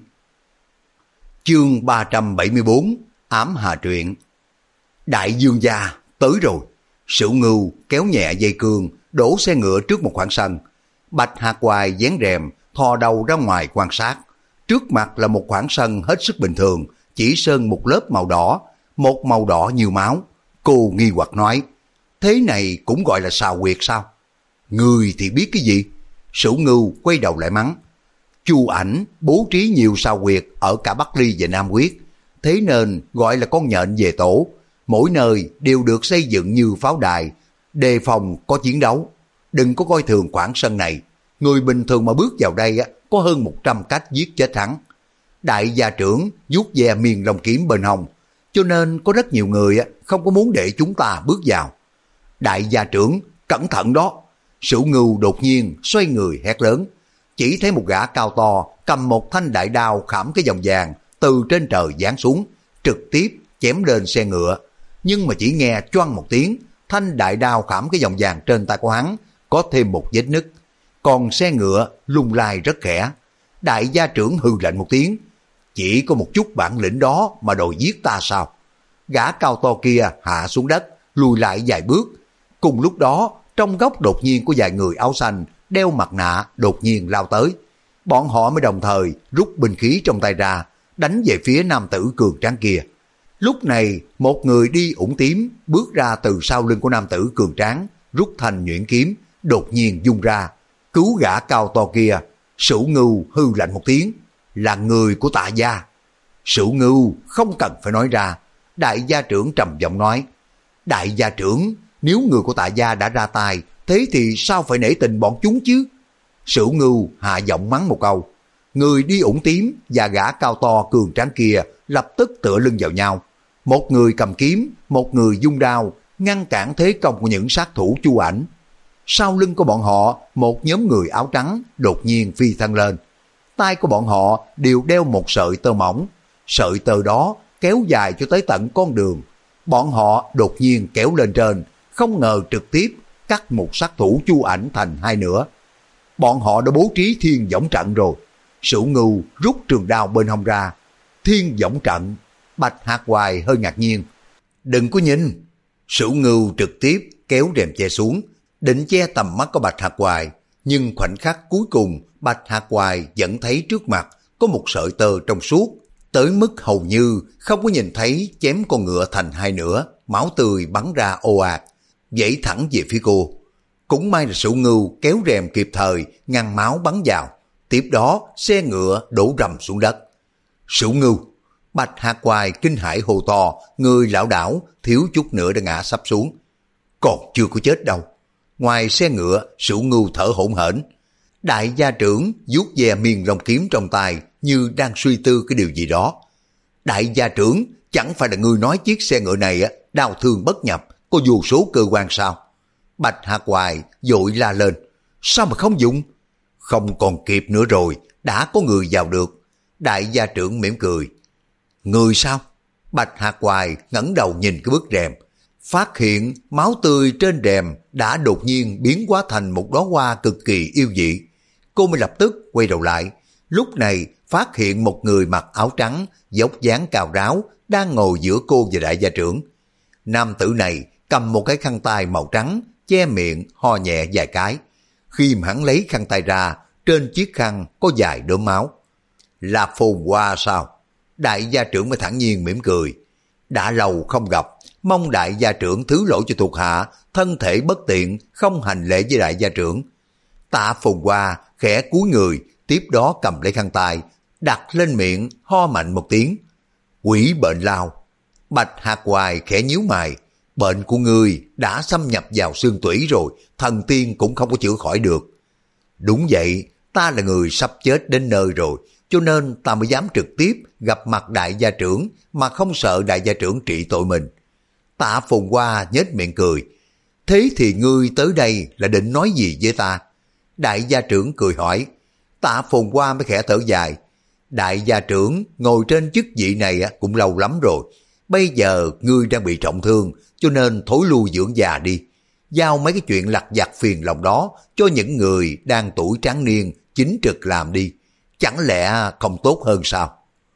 Chương ba trăm bảy mươi bốn, Ám Hà Truyện. Đại dương gia tới rồi. Sửu Ngưu kéo nhẹ dây cương, đổ xe ngựa trước một khoảng sân. Bạch Hạc Hoài vén rèm, thò đầu ra ngoài quan sát. Trước mặt là một khoảng sân hết sức bình thường, chỉ sơn một lớp màu đỏ, một màu đỏ như máu. Cô nghi hoặc nói, thế này cũng gọi là sào huyệt sao? Người thì biết cái gì? Sửu Ngưu quay đầu lại mắng. Chu Ảnh bố trí nhiều sào huyệt ở cả Bắc Ly và Nam Quyết, thế nên gọi là con nhện về tổ. Mỗi nơi đều được xây dựng như pháo đài, đề phòng có chiến đấu. Đừng có coi thường khoảng sân này. Người bình thường mà bước vào đây có hơn một trăm cách giết chết hắn. Đại gia trưởng vuốt ve miền lông kiếm bên hông, cho nên có rất nhiều người không có muốn để chúng ta bước vào. Đại gia trưởng, cẩn thận đó. Sửu Ngưu đột nhiên xoay người hét lớn. Chỉ thấy một gã cao to cầm một thanh đại đao khảm cái vòng vàng từ trên trời giáng xuống, trực tiếp chém lên xe ngựa. Nhưng mà chỉ nghe choang một tiếng, thanh đại đao khảm cái vòng vàng trên tay của hắn có thêm một vết nứt. Còn xe ngựa lung lay rất khẽ. Đại gia trưởng hừ lạnh một tiếng. Chỉ có một chút bản lĩnh đó mà đòi giết ta sao? Gã cao to kia hạ xuống đất, lùi lại vài bước. Cùng lúc đó, trong góc đột nhiên có vài người áo xanh đeo mặt nạ đột nhiên lao tới. Bọn họ mới đồng thời rút binh khí trong tay ra, đánh về phía nam tử cường tráng kia. Lúc này, một người đi ủng tím bước ra từ sau lưng của nam tử cường tráng, rút thanh nhuyễn kiếm, đột nhiên vung ra, cứu gã cao to kia. Sửu Ngưu hư lạnh một tiếng, là người của Tạ gia. Sửu Ngưu không cần phải nói ra. Đại gia trưởng trầm giọng nói, đại gia trưởng, nếu người của Tạ gia đã ra tay, thế thì sao phải nể tình bọn chúng chứ? Sửu Ngưu hạ giọng mắng một câu. Người đi ủng tím và gã cao to cường tráng kia lập tức tựa lưng vào nhau. Một người cầm kiếm, một người dung đao, ngăn cản thế công của những sát thủ Chu Ảnh. Sau lưng của bọn họ, một nhóm người áo trắng đột nhiên phi thân lên. Tay của bọn họ đều đeo một sợi tơ mỏng. Sợi tơ đó kéo dài cho tới tận con đường. Bọn họ đột nhiên kéo lên trên, không ngờ trực tiếp cắt một sát thủ Chu Ảnh thành hai nửa. Bọn họ đã bố trí thiên võng trận rồi. Sửu Ngưu rút trường đao bên hông ra. Thiên võng trận. Bạch Hạc Hoài hơi ngạc nhiên. Đừng có nhìn. Sửu Ngưu trực tiếp kéo rèm che xuống, định che tầm mắt của Bạch Hạc Hoài. Nhưng khoảnh khắc cuối cùng, Bạch Hạc Hoài vẫn thấy trước mặt có một sợi tơ trong suốt, tới mức hầu như không có nhìn thấy chém con ngựa thành hai nửa, máu tươi bắn ra ồ ạt, vẩy thẳng về phía cô. Cũng may là Sửu Ngưu kéo rèm kịp thời, ngăn máu bắn vào. Tiếp đó, xe ngựa đổ rầm xuống đất. Sửu Ngưu! Bạch Hạc Hoài kinh hãi hô to, người lảo đảo, thiếu chút nữa đã ngã sắp xuống. Còn chưa có chết đâu. Ngoài xe ngựa, Sửu Ngưu thở hổn hển. Đại gia trưởng vuốt ve miền lông kiếm trong tay như đang suy tư cái điều gì đó. Đại gia trưởng, chẳng phải là ngươi nói chiếc xe ngựa này á, đau thương bất nhập, có vô số cơ quan sao? Bạch Hạc Hoài vội la lên, sao mà không dùng? Không còn kịp nữa rồi, đã có người vào được. Đại gia trưởng mỉm cười. Người sao? Bạch Hạc Hoài ngẩng đầu nhìn cái bức rèm, phát hiện máu tươi trên rèm đã đột nhiên biến hóa thành một đóa hoa cực kỳ yêu dị. Cô mới lập tức quay đầu lại, lúc này phát hiện một người mặc áo trắng, dốc dáng cao ráo, đang ngồi giữa cô và đại gia trưởng. Nam tử này cầm một cái khăn tay màu trắng, che miệng, ho nhẹ vài cái. Khi mà hắn lấy khăn tay ra, trên chiếc khăn có vài đốm máu. Là Phồn Hoa sao? Đại gia trưởng mới thản nhiên mỉm cười. Đã lâu không gặp, mong đại gia trưởng thứ lỗi cho thuộc hạ, thân thể bất tiện, không hành lễ với đại gia trưởng. Tạ Phồn Hoa khẽ cúi người, tiếp đó cầm lấy khăn tay, đặt lên miệng, ho mạnh một tiếng. Quỷ bệnh lao. Bạch Hạc Hoài khẽ nhíu mày. Bệnh của ngươi đã xâm nhập vào xương tủy rồi, thần tiên cũng không có chữa khỏi được. Đúng vậy, ta là người sắp chết đến nơi rồi, cho nên ta mới dám trực tiếp gặp mặt đại gia trưởng mà không sợ đại gia trưởng trị tội mình. Tạ Phồn Hoa nhếch miệng cười. Thế thì ngươi tới đây là định nói gì với ta? Đại gia trưởng cười hỏi. Tạ Phồn Hoa mới khẽ thở dài. Đại gia trưởng ngồi trên chức vị này cũng lâu lắm rồi. Bây giờ ngươi đang bị trọng thương, cho nên thối lui dưỡng già đi. Giao mấy cái chuyện lặt vặt phiền lòng đó cho những người đang tuổi tráng niên chính trực làm đi. Chẳng lẽ không tốt hơn sao?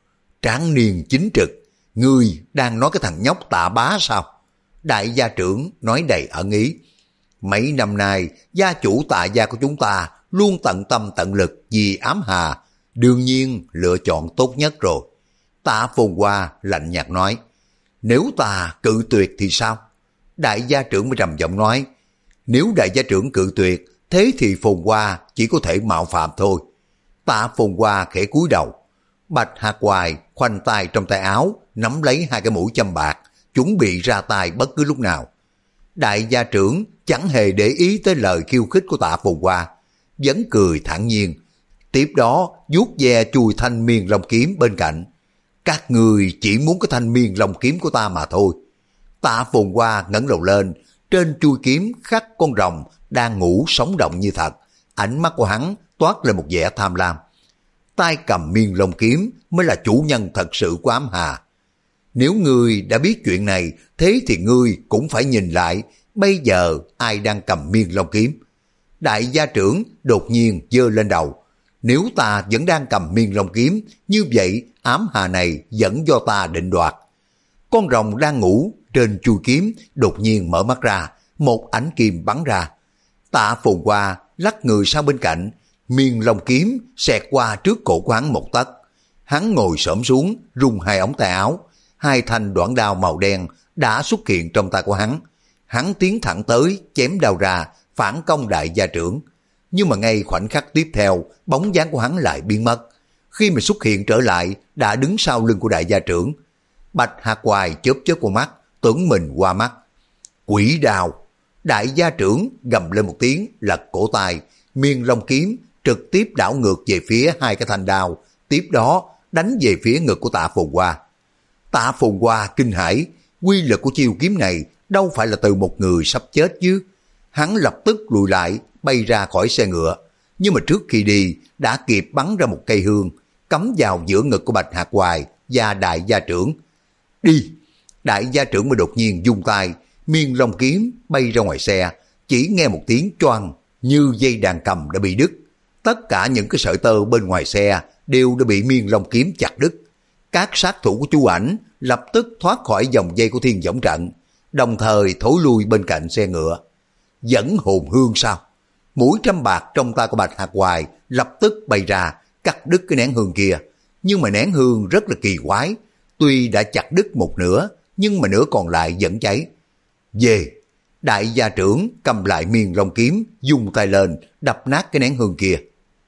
Tráng niên chính trực, ngươi đang nói cái thằng nhóc Tạ Bá sao? Đại gia trưởng nói đầy ẩn ý. Mấy năm nay, gia chủ Tạ gia của chúng ta luôn tận tâm tận lực vì ám hà, đương nhiên lựa chọn tốt nhất rồi. Tạ Phồn Hoa lạnh nhạt nói. Nếu ta cự tuyệt thì sao? Đại gia trưởng mới trầm giọng nói. Nếu đại gia trưởng cự tuyệt, thế thì Phồn Hoa chỉ có thể mạo phạm thôi. Tạ Phồn Hoa khẽ cúi đầu. Bạch Hạc Hoài khoanh tay trong tay áo, nắm lấy hai cái mũi châm bạc, chuẩn bị ra tay bất cứ lúc nào. Đại gia trưởng chẳng hề để ý tới lời khiêu khích của Tạ Phồn Hoa, vẫn cười thản nhiên. Tiếp đó vuốt ve chùi thanh miên long kiếm bên cạnh. Các người chỉ muốn cái thanh miên long kiếm của ta mà thôi. Tạ Phồn Hoa ngẩng đầu lên, trên chui kiếm khắc con rồng đang ngủ sống động như thật. Ánh mắt của hắn toát lên một vẻ tham lam. Tay cầm miên long kiếm mới là chủ nhân thật sự của ám hà. Nếu ngươi đã biết chuyện này, thế thì ngươi cũng phải nhìn lại, bây giờ ai đang cầm miên long kiếm. Đại gia trưởng đột nhiên giơ lên đầu. Nếu ta vẫn đang cầm miên long kiếm, như vậy ám hà này vẫn do ta định đoạt. Con rồng đang ngủ trên chui kiếm đột nhiên mở mắt ra, một ánh kim bắn ra. Tạ Phồn Hoa lắc người sang bên cạnh, miên long kiếm xẹt qua trước cổ của hắn một tấc. Hắn ngồi xổm xuống, rung hai ống tay áo, hai thanh đoạn đao màu đen đã xuất hiện trong tay của hắn. Hắn tiến thẳng tới, chém đao ra, phản công đại gia trưởng. Nhưng mà ngay khoảnh khắc tiếp theo, bóng dáng của hắn lại biến mất. Khi mà xuất hiện trở lại, đã đứng sau lưng của đại gia trưởng. Bạch Hạc Hoài chớp chớp con mắt, tưởng mình qua mắt. Quỷ đao! Đại gia trưởng gầm lên một tiếng, lật cổ tay, miên long kiếm trực tiếp đảo ngược về phía hai cái thanh đao, tiếp đó đánh về phía ngực của Tạ Phồn Hoa. Tạ Phồn Hoa kinh hãi, quy lực của chiêu kiếm này đâu phải là từ một người sắp chết chứ. Hắn lập tức lùi lại, bay ra khỏi xe ngựa, nhưng mà trước khi đi đã kịp bắn ra một cây hương, cắm vào giữa ngực của Bạch Hạc Hoài và đại gia trưởng. Đi! Đại gia trưởng mới đột nhiên dung tay, miên long kiếm bay ra ngoài xe, chỉ nghe một tiếng choang, như dây đàn cầm đã bị đứt. Tất cả những cái sợi tơ bên ngoài xe đều đã bị miên long kiếm chặt đứt. Các sát thủ của Chu Ảnh lập tức thoát khỏi vòng dây của Thiên Võng Trận, đồng thời thối lui bên cạnh xe ngựa. Dẫn hồn hương sao? Mũi trăm bạc trong tay của Bạch Hạc Hoài lập tức bay ra, cắt đứt cái nén hương kia. Nhưng mà nén hương rất là kỳ quái, tuy đã chặt đứt một nửa, nhưng mà nửa còn lại vẫn cháy. Về! Đại gia trưởng cầm lại miên long kiếm, dùng tay lên, đập nát cái nén hương kia.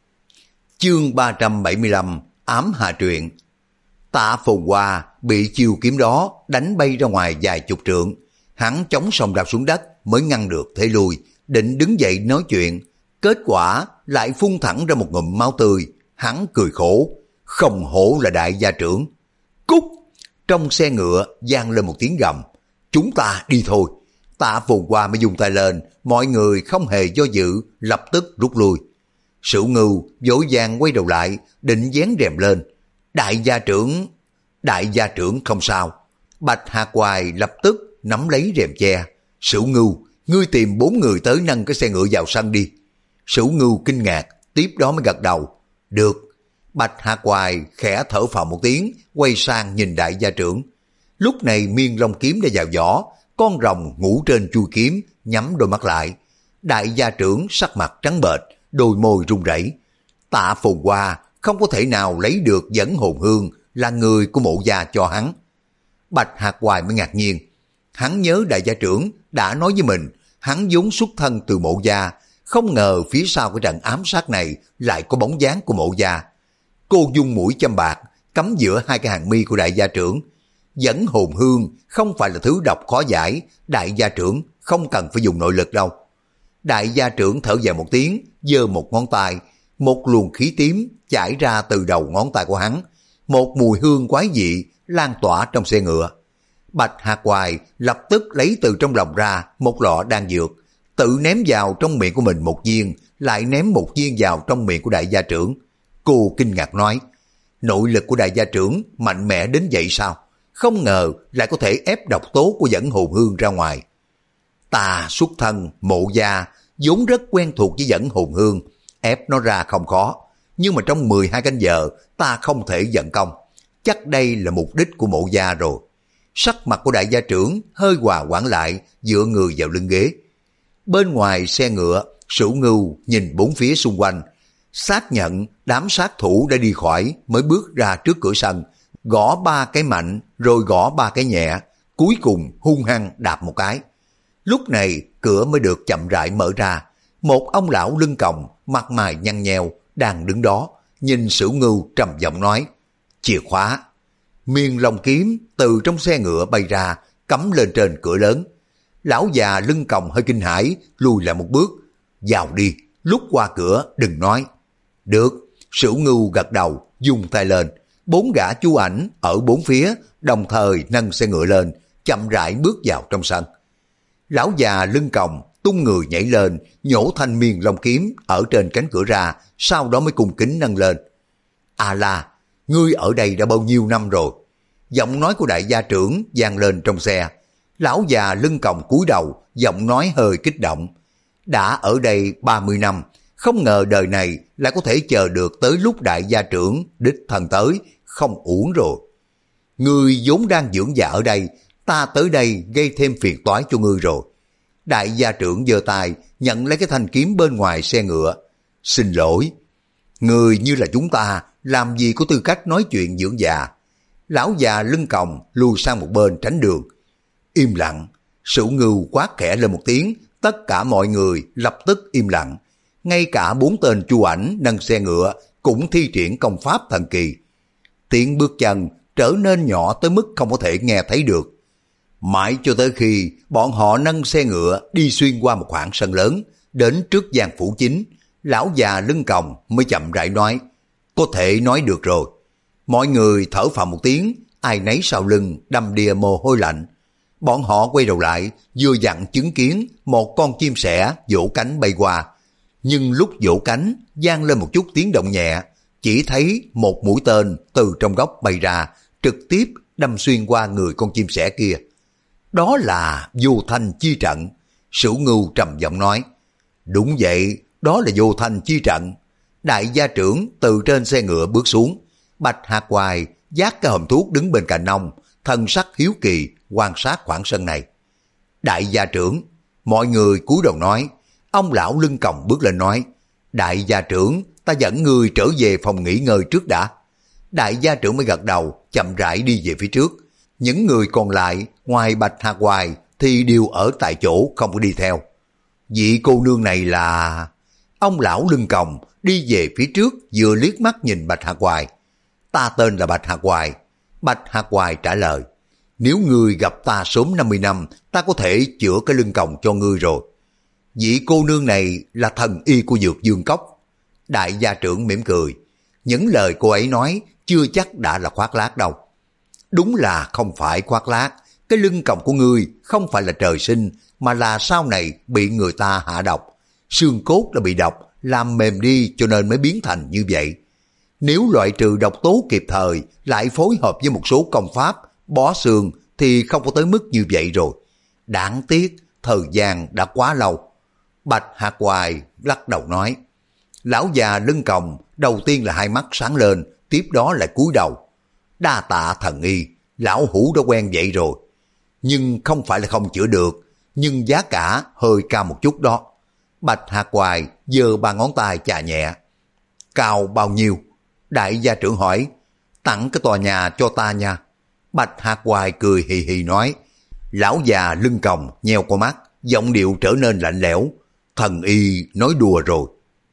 Chương ba trăm bảy mươi lăm, ám hà truyện. Tạ Phồn Hoa bị chiêu kiếm đó đánh bay ra ngoài vài chục trượng. Hắn chống song đạp xuống đất mới ngăn được thế lui, định đứng dậy nói chuyện. Kết quả lại phun thẳng ra một ngụm máu tươi. Hắn cười khổ, không hổ là đại gia trưởng. Cút! Trong xe ngựa vang lên một tiếng gầm. Chúng ta đi thôi. Tạ Phồn Hoa mới dùng tay lên, mọi người không hề do dự, lập tức rút lui. Sửu Ngưu vội vàng quay đầu lại, định dán rèm lên. Đại gia trưởng, đại gia trưởng không sao. Bạch Hạc Hoài lập tức nắm lấy rèm che. Sửu Ngưu, ngươi tìm bốn người tới nâng cái xe ngựa vào sân đi. Sửu Ngưu kinh ngạc, tiếp đó mới gật đầu. Được. Bạch Hạc Hoài khẽ thở phào một tiếng, quay sang nhìn đại gia trưởng. Lúc này Miên Long kiếm đã vào vỏ, con rồng ngủ trên chui kiếm, nhắm đôi mắt lại. Đại gia trưởng sắc mặt trắng bệch, đôi môi run rẩy. Tạ Phồn Hoa không có thể nào lấy được dẫn hồn hương là người của Mộ gia cho hắn. Bạch Hạc Hoài mới ngạc nhiên. Hắn nhớ đại gia trưởng đã nói với mình, hắn vốn xuất thân từ Mộ gia, không ngờ phía sau cái trận ám sát này lại có bóng dáng của Mộ gia. Cô dung mũi châm bạc, cắm giữa hai cái hàng mi của đại gia trưởng. Dẫn hồn hương không phải là thứ độc khó giải, đại gia trưởng không cần phải dùng nội lực đâu. Đại gia trưởng thở dài một tiếng, giơ một ngón tay, một luồng khí tím chảy ra từ đầu ngón tay của hắn, một mùi hương quái dị lan tỏa trong xe ngựa. Bạch Hạc Hoài lập tức lấy từ trong lòng ra một lọ đan dược, tự ném vào trong miệng của mình một viên, lại ném một viên vào trong miệng của đại gia trưởng. Cô kinh ngạc nói, nội lực của đại gia trưởng mạnh mẽ đến vậy sao? Không ngờ lại có thể ép độc tố của dẫn hồn hương ra ngoài. Ta xuất thân Mộ gia, vốn rất quen thuộc với dẫn hồn hương, ép nó ra không khó, nhưng mà trong mười hai canh giờ ta không thể vận công. Chắc đây là mục đích của Mộ gia rồi. Sắc mặt của đại gia trưởng hơi hòa hoãn lại, dựa người vào lưng ghế. Bên ngoài xe ngựa, Sửu Ngưu nhìn bốn phía xung quanh, xác nhận đám sát thủ đã đi khỏi mới bước ra trước cửa sân, gõ ba cái mạnh rồi gõ ba cái nhẹ, cuối cùng hung hăng đạp một cái. Lúc này cửa mới được chậm rãi mở ra, một ông lão lưng còng, mặt mày nhăn nheo đang đứng đó, nhìn Sửu Ngưu trầm giọng nói, chìa khóa. Miên Long kiếm từ trong xe ngựa bay ra, cắm lên trên cửa lớn. Lão già lưng còng hơi kinh hãi, lùi lại một bước. Vào đi, lúc qua cửa đừng nói. Được. Sửu Ngưu gật đầu, dùng tay lên. Bốn gã chú ảnh ở bốn phía đồng thời nâng xe ngựa lên, chậm rãi bước vào trong sân. Lão già lưng còng tung người nhảy lên, nhổ thanh Miên Long kiếm ở trên cánh cửa ra, sau đó mới cung kính nâng lên. À la, ngươi ở đây đã bao nhiêu năm rồi? Giọng nói của đại gia trưởng vang lên trong xe. Lão già lưng còng cúi đầu, giọng nói hơi kích động. Đã ở đây ba mươi năm, không ngờ đời này lại có thể chờ được tới lúc đại gia trưởng đích thân tới, không uổng rồi. Ngươi vốn đang dưỡng già ở đây, ta tới đây gây thêm phiền toái cho ngươi rồi. Đại gia trưởng giơ tay nhận lấy cái thanh kiếm bên ngoài xe ngựa. Xin lỗi, người như là chúng ta làm gì có tư cách nói chuyện dưỡng già. Lão già lưng còng lùi sang một bên tránh đường. Im lặng. Sửu Ngưu quát khẽ lên một tiếng, tất cả mọi người lập tức im lặng. Ngay cả bốn tên chu ảnh nâng xe ngựa cũng thi triển công pháp thần kỳ. Tiếng bước chân trở nên nhỏ tới mức không có thể nghe thấy được. Mãi cho tới khi bọn họ nâng xe ngựa đi xuyên qua một khoảng sân lớn, đến trước giang phủ chính, lão già lưng còng mới chậm rãi nói, có thể nói được rồi. Mọi người thở phào một tiếng, ai nấy sau lưng đầm đìa mồ hôi lạnh. Bọn họ quay đầu lại, vừa dặn chứng kiến một con chim sẻ vỗ cánh bay qua. Nhưng lúc vỗ cánh, vang lên một chút tiếng động nhẹ, chỉ thấy một mũi tên từ trong góc bay ra, trực tiếp đâm xuyên qua người con chim sẻ kia. Đó là Vô Thanh chi trận. Sửu Ngưu trầm giọng nói, đúng vậy, đó là Vô Thanh chi trận. Đại gia trưởng từ trên xe ngựa bước xuống. Bạch Hạc Hoài vác cái hòm thuốc đứng bên cạnh ông, thân sắc hiếu kỳ quan sát khoảng sân này. Đại gia trưởng, mọi người cúi đầu nói. Ông lão lưng còng bước lên nói, đại gia trưởng, ta dẫn người trở về phòng nghỉ ngơi trước đã. Đại gia trưởng mới gật đầu, chậm rãi đi về phía trước. Những người còn lại ngoài Bạch Hạc Hoài thì đều ở tại chỗ không có đi theo. Vị cô nương này là... Ông lão lưng còng đi về phía trước, vừa liếc mắt nhìn Bạch Hạc Hoài. Ta tên là Bạch Hạc Hoài. Bạch Hạc Hoài trả lời, nếu ngươi gặp ta sớm năm mươi năm, ta có thể chữa cái lưng còng cho ngươi rồi. Vị cô nương này là thần y của Dược Dương Cốc. Đại gia trưởng mỉm cười. Những lời cô ấy nói chưa chắc đã là khoác lác đâu. đúng là không phải khoác lác, cái lưng còng của ngươi không phải là trời sinh, mà là sau này bị người ta hạ độc. Xương cốt đã bị độc, làm mềm đi cho nên mới biến thành như vậy. Nếu loại trừ độc tố kịp thời, lại phối hợp với một số công pháp, bó xương thì không có tới mức như vậy rồi. Đáng tiếc, thời gian đã quá lâu. Bạch Hạc Hoài lắc đầu nói. Lão già lưng còng, đầu tiên là hai mắt sáng lên, tiếp đó lại cúi đầu. Đa tạ thần y, lão hủ đã quen vậy rồi. Nhưng không phải là không chữa được, nhưng giá cả hơi cao một chút đó. Bạch Hạc Hoài giơ ba ngón tay chà nhẹ. Cao bao nhiêu? Đại gia trưởng hỏi. Tặng cái tòa nhà cho ta nha. Bạch Hạc Hoài cười hì hì nói. Lão già lưng còng nheo con mắt, giọng điệu trở nên lạnh lẽo. Thần y nói đùa rồi.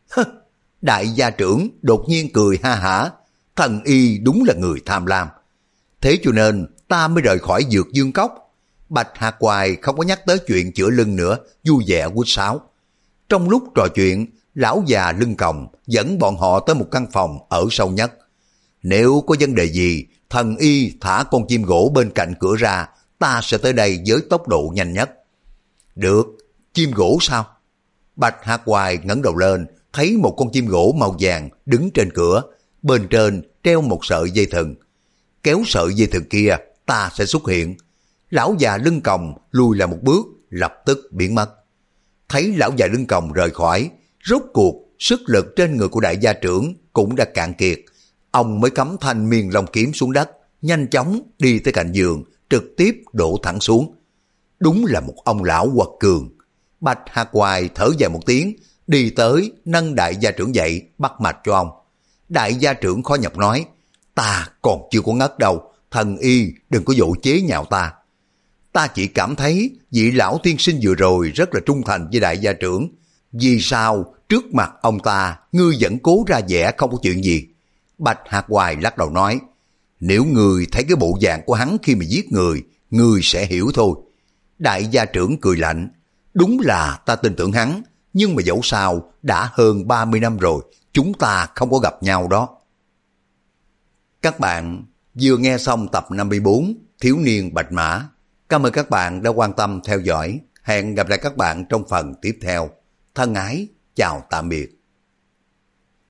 Đại gia trưởng đột nhiên cười ha hả. Thần y đúng là người tham lam. Thế cho nên ta mới rời khỏi Dược Dương Cốc. Bạch Hạc Hoài không có nhắc tới chuyện chữa lưng nữa, vui vẻ quýt sáo. Trong lúc trò chuyện, lão già lưng còng dẫn bọn họ tới một căn phòng ở sâu nhất. Nếu có vấn đề gì, thần y thả con chim gỗ bên cạnh cửa ra, ta sẽ tới đây với tốc độ nhanh nhất. Được, chim gỗ sao? Bạch Hạc Hoài ngẩng đầu lên, thấy một con chim gỗ màu vàng đứng trên cửa, bên trên treo một sợi dây thừng. Kéo sợi dây thừng kia, ta sẽ xuất hiện. Lão già lưng còng lùi lại một bước, lập tức biến mất. Thấy lão già lưng còng rời khỏi, rốt cuộc sức lực trên người của đại gia trưởng cũng đã cạn kiệt. Ông mới cắm thanh miên long kiếm xuống đất, nhanh chóng đi tới cạnh giường, trực tiếp đổ thẳng xuống. Đúng là một ông lão quật cường. Bạch Hạc Hoài thở dài một tiếng, đi tới nâng đại gia trưởng dậy, bắt mạch cho ông. Đại gia trưởng khó nhọc nói, ta còn chưa có ngất đâu, thần y đừng có dỗ chế nhạo ta. Ta chỉ cảm thấy vị lão tiên sinh vừa rồi rất là trung thành với đại gia trưởng. Vì sao trước mặt ông ta ngươi vẫn cố ra vẻ không có chuyện gì? Bạch Hạc Hoài lắc đầu nói, nếu ngươi thấy cái bộ dạng của hắn khi mà giết người, ngươi sẽ hiểu thôi. Đại gia trưởng cười lạnh, đúng là ta tin tưởng hắn, nhưng mà dẫu sao đã hơn ba mươi năm rồi, chúng ta không có gặp nhau đó. Các bạn vừa nghe xong tập năm mươi bốn Thiếu niên Bạch Mã. Cảm ơn các bạn đã quan tâm theo dõi. Hẹn gặp lại các bạn trong phần tiếp theo. Thân ái, chào tạm biệt.